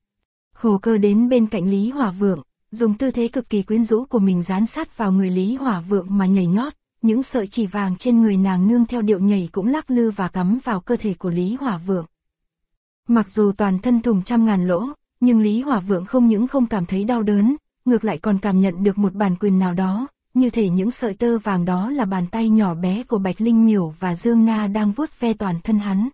Hồ cơ đến bên cạnh Lý Hỏa Vượng, dùng tư thế cực kỳ quyến rũ của mình dán sát vào người Lý Hỏa Vượng mà nhảy nhót, những sợi chỉ vàng trên người nàng nương theo điệu nhảy cũng lắc lư và cắm vào cơ thể của Lý Hỏa Vượng. Mặc dù toàn thân thủng trăm ngàn lỗ, nhưng Lý Hỏa Vượng không những không cảm thấy đau đớn, ngược lại còn cảm nhận được một bản quyền nào đó, như thể những sợi tơ vàng đó là bàn tay nhỏ bé của Bạch Linh Miểu và Dương Na đang vuốt ve toàn thân hắn.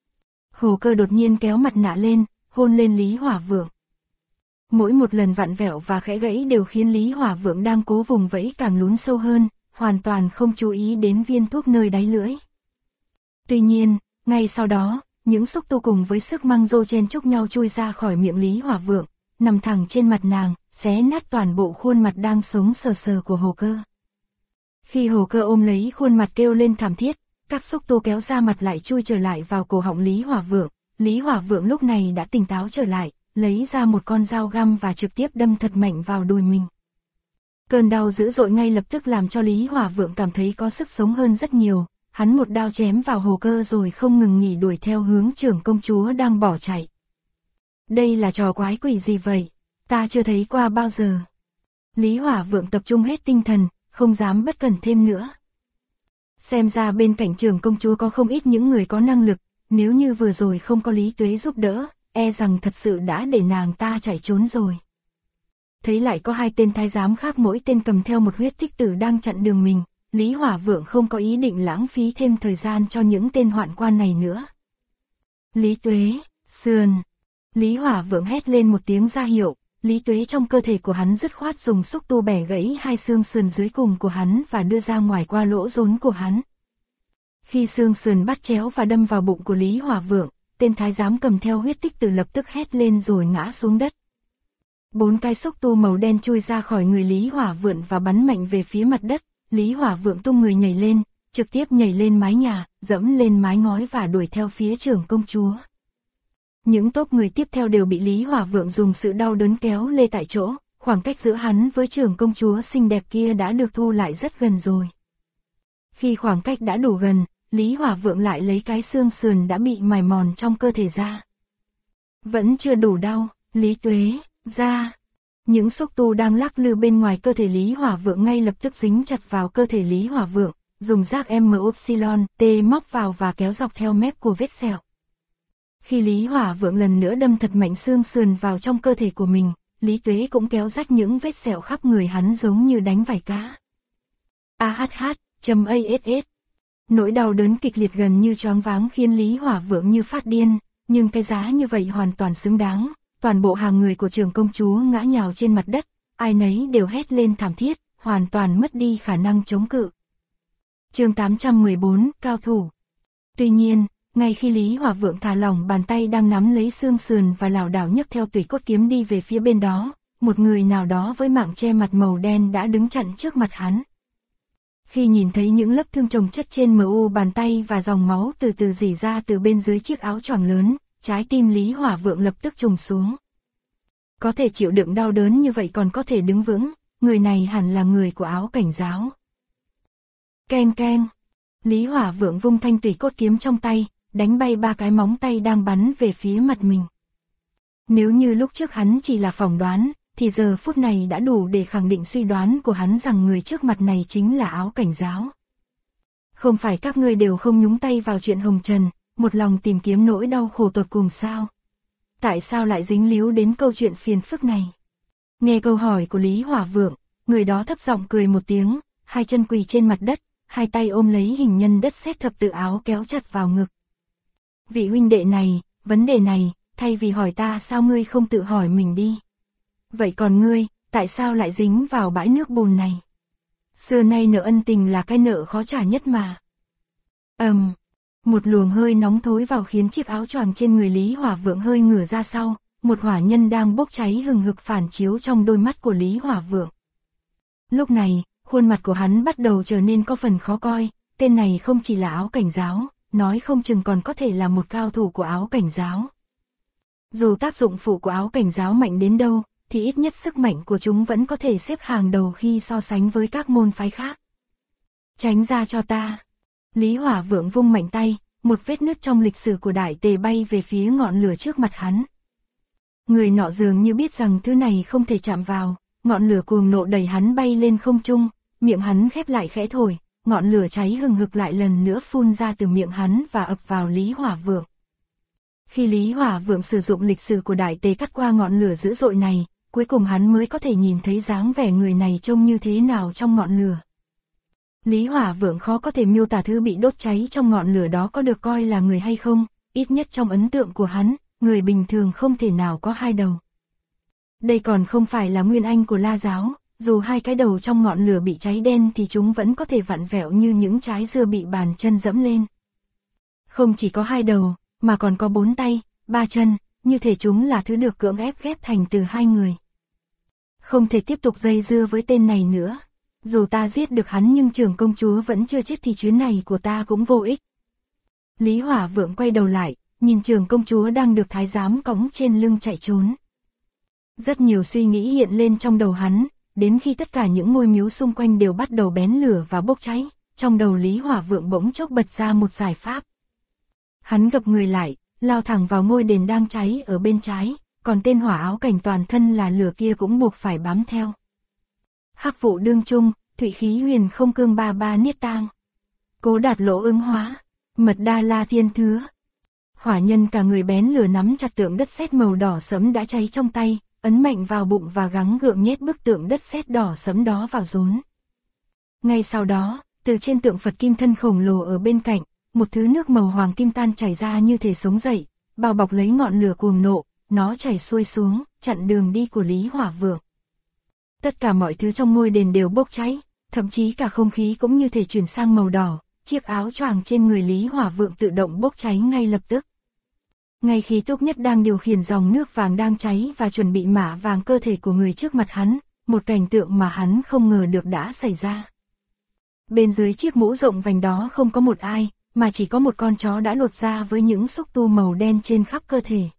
Hồ cơ đột nhiên kéo mặt nạ lên, hôn lên Lý Hỏa Vượng. Mỗi một lần vặn vẹo và khẽ gãy đều khiến Lý Hỏa Vượng đang cố vùng vẫy càng lún sâu hơn, hoàn toàn không chú ý đến viên thuốc nơi đáy lưỡi. Tuy nhiên, ngay sau đó, những xúc tu cùng với sức măng rô chen chúc nhau chui ra khỏi miệng Lý Hỏa Vượng, nằm thẳng trên mặt nàng, xé nát toàn bộ khuôn mặt đang sống sờ sờ của hồ cơ. Khi hồ cơ ôm lấy khuôn mặt kêu lên thảm thiết, các xúc tu kéo ra mặt lại chui trở lại vào cổ họng Lý Hỏa Vượng. Lý Hỏa Vượng lúc này đã tỉnh táo trở lại, lấy ra một con dao găm và trực tiếp đâm thật mạnh vào đùi mình. Cơn đau dữ dội ngay lập tức làm cho Lý Hỏa Vượng cảm thấy có sức sống hơn rất nhiều, hắn một đao chém vào hồ cơ rồi không ngừng nghỉ đuổi theo hướng trưởng công chúa đang bỏ chạy. Đây là trò quái quỷ gì vậy? Ta chưa thấy qua bao giờ. Lý Hỏa Vượng tập trung hết tinh thần, không dám bất cẩn thêm nữa. Xem ra bên cạnh trưởng công chúa có không ít những người có năng lực, nếu như vừa rồi không có Lý Tuế giúp đỡ, e rằng thật sự đã để nàng ta chạy trốn rồi. Thấy lại có hai tên thái giám khác mỗi tên cầm theo một huyết tích tử đang chặn đường mình, Lý Hỏa Vượng không có ý định lãng phí thêm thời gian cho những tên hoạn quan này nữa. Lý Tuế, sườn. Lý Hỏa Vượng hét lên một tiếng ra hiệu, Lý Tuế trong cơ thể của hắn dứt khoát dùng xúc tu bẻ gãy hai xương sườn dưới cùng của hắn và đưa ra ngoài qua lỗ rốn của hắn. Khi xương sườn bắt chéo và đâm vào bụng của Lý Hỏa Vượng, tên thái giám cầm theo huyết tích tử lập tức hét lên rồi ngã xuống đất. 4 cái xúc tu màu đen chui ra khỏi người Lý Hỏa Vượng và bắn mạnh về phía mặt đất. Lý Hỏa Vượng tung người nhảy lên, trực tiếp nhảy lên mái nhà, dẫm lên mái ngói và đuổi theo phía trưởng công chúa. Những tốp người tiếp theo đều bị Lý Hỏa Vượng dùng sự đau đớn kéo lê tại chỗ, khoảng cách giữa hắn với trưởng công chúa xinh đẹp kia đã được thu lại rất gần rồi. Khi khoảng cách đã đủ gần, Lý Hỏa Vượng lại lấy cái xương sườn đã bị mài mòn trong cơ thể ra. Vẫn chưa đủ đau, Lý Tuế, ra. Những xúc tu đang lắc lư bên ngoài cơ thể Lý Hỏa Vượng ngay lập tức dính chặt vào cơ thể Lý Hỏa Vượng, dùng rác MY-T móc vào và kéo dọc theo mép của vết sẹo. Khi Lý Hỏa Vượng lần nữa đâm thật mạnh xương sườn vào trong cơ thể của mình, Lý Tuế cũng kéo rách những vết sẹo khắp người hắn giống như đánh vảy cá. AHH.ASS. Nỗi đau đớn kịch liệt gần như choáng váng khiến Lý Hỏa Vượng như phát điên, nhưng cái giá như vậy hoàn toàn xứng đáng. Toàn bộ hàng người của trưởng công chúa ngã nhào trên mặt đất, ai nấy đều hét lên thảm thiết, hoàn toàn mất đi khả năng chống cự. Chương 814, cao thủ. Tuy nhiên, ngay khi Lý Hỏa Vượng thả lỏng bàn tay đang nắm lấy xương sườn và lảo đảo nhấc theo tùy cốt kiếm đi về phía bên đó, một người nào đó với mạng che mặt màu đen đã đứng chặn trước mặt hắn. Khi nhìn thấy những lớp thương chồng chất trên mu bàn tay và dòng máu từ từ rỉ ra từ bên dưới chiếc áo choàng lớn, trái tim Lý Hỏa Vượng lập tức trùng xuống. Có thể chịu đựng đau đớn như vậy còn có thể đứng vững, người này hẳn là người của áo cảnh giáo. Keng keng. Lý Hỏa Vượng vung thanh tùy cốt kiếm trong tay, đánh bay 3 cái móng tay đang bắn về phía mặt mình. Nếu như lúc trước hắn chỉ là phỏng đoán, thì giờ phút này đã đủ để khẳng định suy đoán của hắn rằng người trước mặt này chính là áo cảnh giáo. Không phải các ngươi đều không nhúng tay vào chuyện hồng trần, một lòng tìm kiếm nỗi đau khổ tột cùng sao? Tại sao lại dính líu đến câu chuyện phiền phức này? Nghe câu hỏi của Lý Hỏa Vượng, người đó thấp giọng cười một tiếng, hai chân quỳ trên mặt đất, hai tay ôm lấy hình nhân đất sét thập tự áo kéo chặt vào ngực. Vị huynh đệ này, vấn đề này, thay vì hỏi ta sao ngươi không tự hỏi mình đi? Vậy còn ngươi, tại sao lại dính vào bãi nước bùn này? Xưa nay nợ ân tình là cái nợ khó trả nhất mà. Một luồng hơi nóng thối vào khiến chiếc áo choàng trên người Lý Hỏa Vượng hơi ngửa ra sau, một hỏa nhân đang bốc cháy hừng hực phản chiếu trong đôi mắt của Lý Hỏa Vượng. Lúc này, khuôn mặt của hắn bắt đầu trở nên có phần khó coi, tên này không chỉ là áo cảnh giáo, nói không chừng còn có thể là một cao thủ của áo cảnh giáo. Dù tác dụng phụ của áo cảnh giáo mạnh đến đâu, thì ít nhất sức mạnh của chúng vẫn có thể xếp hàng đầu khi so sánh với các môn phái khác. Tránh ra cho ta. Lý Hỏa Vượng vung mạnh tay, một vết nứt trong lịch sử của Đại Tề bay về phía ngọn lửa trước mặt hắn. Người nọ dường như biết rằng thứ này không thể chạm vào, ngọn lửa cuồng nộ đẩy hắn bay lên không trung, miệng hắn khép lại khẽ thổi, ngọn lửa cháy hừng hực lại lần nữa phun ra từ miệng hắn và ập vào Lý Hỏa Vượng. Khi Lý Hỏa Vượng sử dụng lịch sử của Đại Tề cắt qua ngọn lửa dữ dội này, cuối cùng hắn mới có thể nhìn thấy dáng vẻ người này trông như thế nào trong ngọn lửa. Lý Hỏa Vượng khó có thể miêu tả thứ bị đốt cháy trong ngọn lửa đó có được coi là người hay không, ít nhất trong ấn tượng của hắn, người bình thường không thể nào có hai đầu. Đây còn không phải là nguyên anh của La giáo, dù hai cái đầu trong ngọn lửa bị cháy đen thì chúng vẫn có thể vặn vẹo như những trái dưa bị bàn chân dẫm lên. Không chỉ có hai đầu, mà còn có 4 tay, 3 chân, như thể chúng là thứ được cưỡng ép ghép thành từ hai người. Không thể tiếp tục dây dưa với tên này nữa. Dù ta giết được hắn nhưng trưởng công chúa vẫn chưa chết thì chuyến này của ta cũng vô ích. Lý Hỏa Vượng quay đầu lại, nhìn trưởng công chúa đang được thái giám cõng trên lưng chạy trốn. Rất nhiều suy nghĩ hiện lên trong đầu hắn, đến khi tất cả những ngôi miếu xung quanh đều bắt đầu bén lửa và bốc cháy, trong đầu Lý Hỏa Vượng bỗng chốc bật ra một giải pháp. Hắn gập người lại, lao thẳng vào ngôi đền đang cháy ở bên trái, còn tên hỏa áo cảnh toàn thân là lửa kia cũng buộc phải bám theo. Hắc vụ đương trung, thủy khí huyền không cương ba ba niết tang. Cố đạt lỗ ứng hóa, mật đa la thiên thứa. Hỏa nhân cả người bén lửa nắm chặt tượng đất sét màu đỏ sẫm đã cháy trong tay, ấn mạnh vào bụng và gắng gượng nhét bức tượng đất sét đỏ sẫm đó vào rốn. Ngay sau đó, Từ trên tượng Phật kim thân khổng lồ ở bên cạnh, một thứ nước màu hoàng kim tan chảy ra như thể sống dậy, bao bọc lấy ngọn lửa cuồng nộ, nó chảy xuôi xuống, chặn đường đi của Lý Hỏa Vượng. Tất cả mọi thứ trong ngôi đền đều bốc cháy, thậm chí cả không khí cũng như thể chuyển sang màu đỏ, chiếc áo choàng trên người Lý Hỏa Vượng tự động bốc cháy ngay lập tức. Ngay khi Túc Nhất đang điều khiển dòng nước vàng đang cháy và chuẩn bị mạ vàng cơ thể của người trước mặt hắn, một cảnh tượng mà hắn không ngờ được đã xảy ra. Bên dưới chiếc mũ rộng vành đó không có một ai, mà chỉ có một con chó đã lột ra với những xúc tu màu đen trên khắp cơ thể.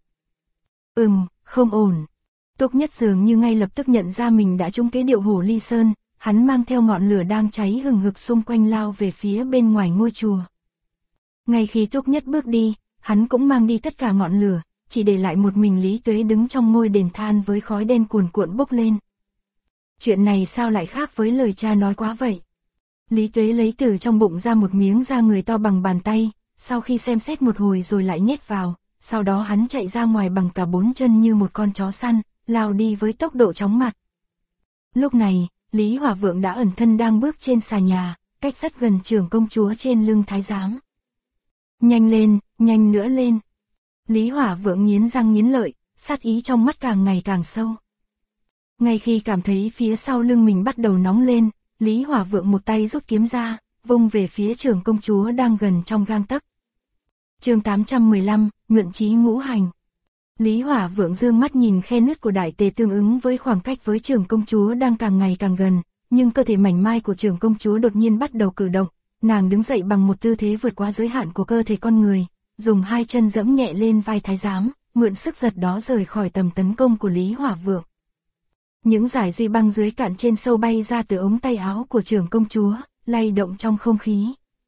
Không ổn. Túc Nhất dường như ngay lập tức nhận ra mình đã trúng kế điệu hổ ly sơn, hắn mang theo ngọn lửa đang cháy hừng hực xung quanh lao về phía bên ngoài ngôi chùa. Ngay khi Túc Nhất bước đi, hắn cũng mang đi tất cả ngọn lửa, chỉ để lại một mình Lý Tuế đứng trong ngôi đền than với khói đen cuồn cuộn bốc lên. Chuyện này sao lại khác với lời cha nói quá vậy? Lý Tuế lấy từ trong bụng ra một miếng da người to bằng bàn tay, sau khi xem xét một hồi rồi lại nhét vào, sau đó hắn chạy ra ngoài bằng cả 4 chân như một con chó săn, lao đi với tốc độ chóng mặt. Lúc này, Lý Hỏa Vượng đã ẩn thân đang bước trên xà nhà, cách rất gần trưởng công chúa trên lưng thái giám. Nhanh lên, nhanh nữa lên. Lý Hỏa Vượng nghiến răng nghiến lợi, sát ý trong mắt càng ngày càng sâu. Ngay khi cảm thấy phía sau lưng mình bắt đầu nóng lên, Lý Hỏa Vượng một tay rút kiếm ra, vung về phía trưởng công chúa đang gần trong gang tấc. Chương 815, nhuận chí ngũ hành. Lý Hỏa Vượng dương mắt nhìn khe nứt của đại tề tương ứng với khoảng cách với trưởng công chúa đang càng ngày càng gần, nhưng cơ thể mảnh mai của trưởng công chúa đột nhiên bắt đầu cử động, nàng đứng dậy bằng một tư thế vượt qua giới hạn của cơ thể con người, dùng hai chân giẫm nhẹ lên vai thái giám, mượn sức giật đó rời khỏi tầm tấn công của Lý Hỏa Vượng. Những dải duy băng dưới cạn trên sâu bay ra từ ống tay áo của trưởng công chúa, lay động trong không khí.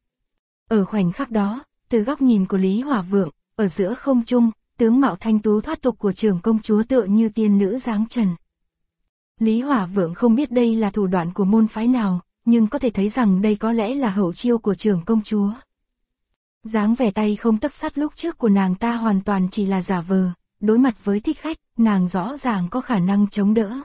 Ở khoảnh khắc đó, từ góc nhìn của Lý Hỏa Vượng, ở giữa không trung, tướng mạo thanh tú thoát tục của trưởng công chúa tựa như tiên nữ dáng trần. Lý Hỏa Vượng không biết đây là thủ đoạn của môn phái nào, nhưng có thể thấy rằng đây có lẽ là hậu chiêu của trưởng công chúa. Dáng vẻ tay không tấc sắt lúc trước của nàng ta hoàn toàn chỉ là giả vờ, đối mặt với thích khách, nàng rõ ràng có khả năng chống đỡ.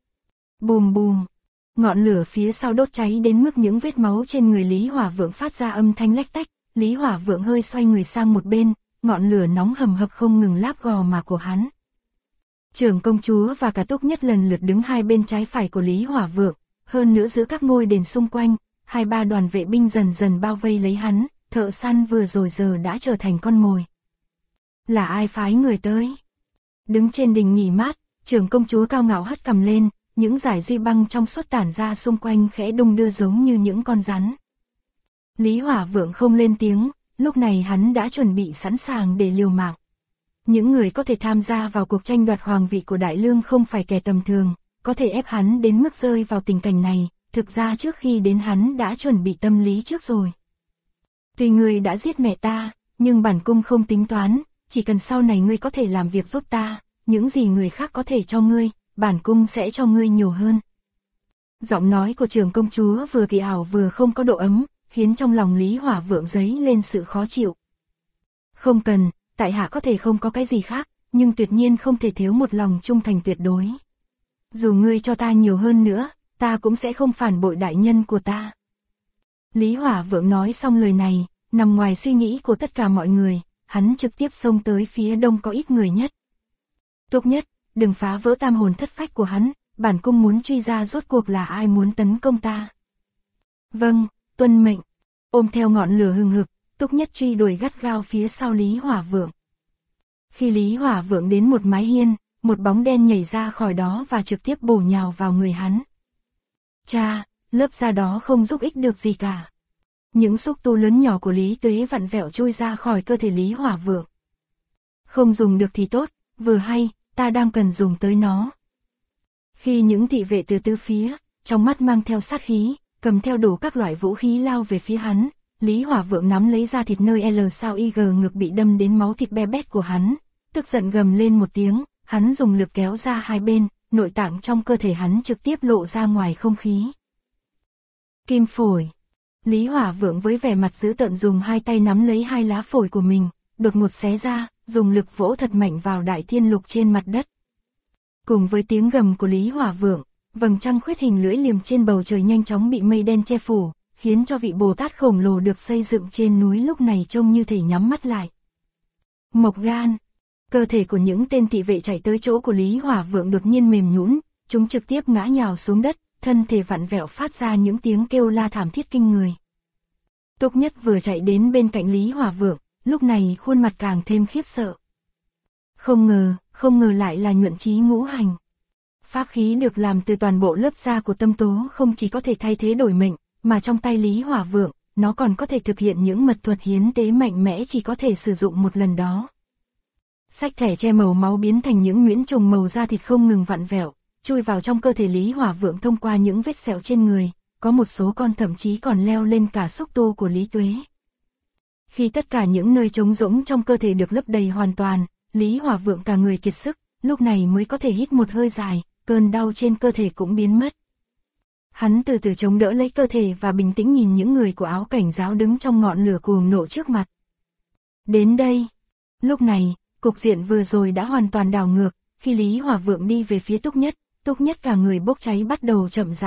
Bùm bùm, ngọn lửa phía sau đốt cháy đến mức những vết máu trên người Lý Hỏa Vượng phát ra âm thanh lách tách, Lý Hỏa Vượng hơi xoay người sang một bên, ngọn lửa nóng hầm hập không ngừng láp gò má của hắn. Trưởng công chúa và cả Túc Nhất lần lượt đứng hai bên trái phải của Lý Hỏa Vượng, hơn nữa giữa các ngôi đền xung quanh, 2-3 đoàn vệ binh dần dần bao vây lấy hắn, thợ săn vừa rồi giờ đã trở thành con mồi. Là ai phái người tới? Đứng trên đình nghỉ mát, trưởng công chúa cao ngạo hất cằm lên, những dải duy băng trong suốt tản ra xung quanh khẽ đung đưa giống như những con rắn. Lý Hỏa Vượng không lên tiếng, lúc này hắn đã chuẩn bị sẵn sàng để liều mạng. Những người có thể tham gia vào cuộc tranh đoạt hoàng vị của Đại Lương không phải kẻ tầm thường, có thể ép hắn đến mức rơi vào tình cảnh này, thực ra trước khi đến hắn đã chuẩn bị tâm lý trước rồi. Tuy ngươi đã giết mẹ ta, nhưng bản cung không tính toán, chỉ cần sau này ngươi có thể làm việc giúp ta, những gì người khác có thể cho ngươi, bản cung sẽ cho ngươi nhiều hơn. Giọng nói của trưởng công chúa vừa kỳ ảo vừa không có độ ấm, khiến trong lòng Lý Hỏa Vượng dấy lên sự khó chịu. Không cần, tại hạ có thể không có cái gì khác, nhưng tuyệt nhiên không thể thiếu một lòng trung thành tuyệt đối. Dù ngươi cho ta nhiều hơn nữa, ta cũng sẽ không phản bội đại nhân của ta. Lý Hỏa Vượng nói xong lời này, nằm ngoài suy nghĩ của tất cả mọi người, hắn trực tiếp xông tới phía đông có ít người nhất. Túc Nhất, đừng phá vỡ tam hồn thất phách của hắn, bản cung muốn truy ra rốt cuộc là ai muốn tấn công ta. Vâng, tuân mệnh. Ôm theo ngọn lửa hừng hực, Túc Nhất truy đuổi gắt gao phía sau Lý Hỏa Vượng. Khi Lý Hỏa Vượng đến một mái hiên, một bóng đen nhảy ra khỏi đó và trực tiếp bổ nhào vào người hắn. Cha, lớp da đó không giúp ích được gì cả. Những xúc tu lớn nhỏ của Lý Tuế vặn vẹo chui ra khỏi cơ thể Lý Hỏa Vượng. Không dùng được thì tốt, vừa hay, ta đang cần dùng tới nó. Khi những thị vệ từ tứ phía, trong mắt mang theo sát khí, cầm theo đủ các loại vũ khí lao về phía hắn, Lý Hỏa Vượng nắm lấy da thịt nơi L sao IG ngực bị đâm đến máu thịt be bét của hắn, tức giận gầm lên một tiếng, hắn dùng lực kéo ra hai bên, nội tạng trong cơ thể hắn trực tiếp lộ ra ngoài không khí. Kim phổi. Lý Hỏa Vượng với vẻ mặt dữ tợn dùng hai tay nắm lấy hai lá phổi của mình, đột ngột xé ra, dùng lực vỗ thật mạnh vào đại thiên lục trên mặt đất. Cùng với tiếng gầm của Lý Hỏa Vượng, vầng trăng khuyết hình lưỡi liềm trên bầu trời nhanh chóng bị mây đen che phủ, khiến cho vị Bồ Tát khổng lồ được xây dựng trên núi lúc này trông như thể nhắm mắt lại. Mộc gan. Cơ thể của những tên thị vệ chạy tới chỗ của Lý Hỏa Vượng đột nhiên mềm nhũn, chúng trực tiếp ngã nhào xuống đất, thân thể vặn vẹo phát ra những tiếng kêu la thảm thiết kinh người. Túc Nhất vừa chạy đến bên cạnh Lý Hỏa Vượng, lúc này khuôn mặt càng thêm khiếp sợ. Không ngờ lại là nhuận chí ngũ hành. Pháp khí được làm từ toàn bộ lớp da của Tâm Tố không chỉ có thể thay thế đổi mệnh, mà trong tay Lý Hỏa Vượng, nó còn có thể thực hiện những mật thuật hiến tế mạnh mẽ chỉ có thể sử dụng một lần đó. Sách thẻ che màu máu biến thành những nhuyễn trùng màu da thịt không ngừng vặn vẹo, chui vào trong cơ thể Lý Hỏa Vượng thông qua những vết sẹo trên người, có một số con thậm chí còn leo lên cả xúc tu của Lý Tuế. Khi tất cả những nơi trống rỗng trong cơ thể được lấp đầy hoàn toàn, Lý Hỏa Vượng cả người kiệt sức, lúc này mới có thể hít một hơi dài, cơn đau trên cơ thể cũng biến mất. Hắn từ từ chống đỡ lấy cơ thể và bình tĩnh nhìn những người của áo cảnh giáo đứng trong ngọn lửa cuồng nộ trước mặt. Đến đây. Lúc này, cục diện vừa rồi đã hoàn toàn đảo ngược, khi Lý Hỏa Vượng đi về phía Túc Nhất cả người bốc cháy bắt đầu chậm rãi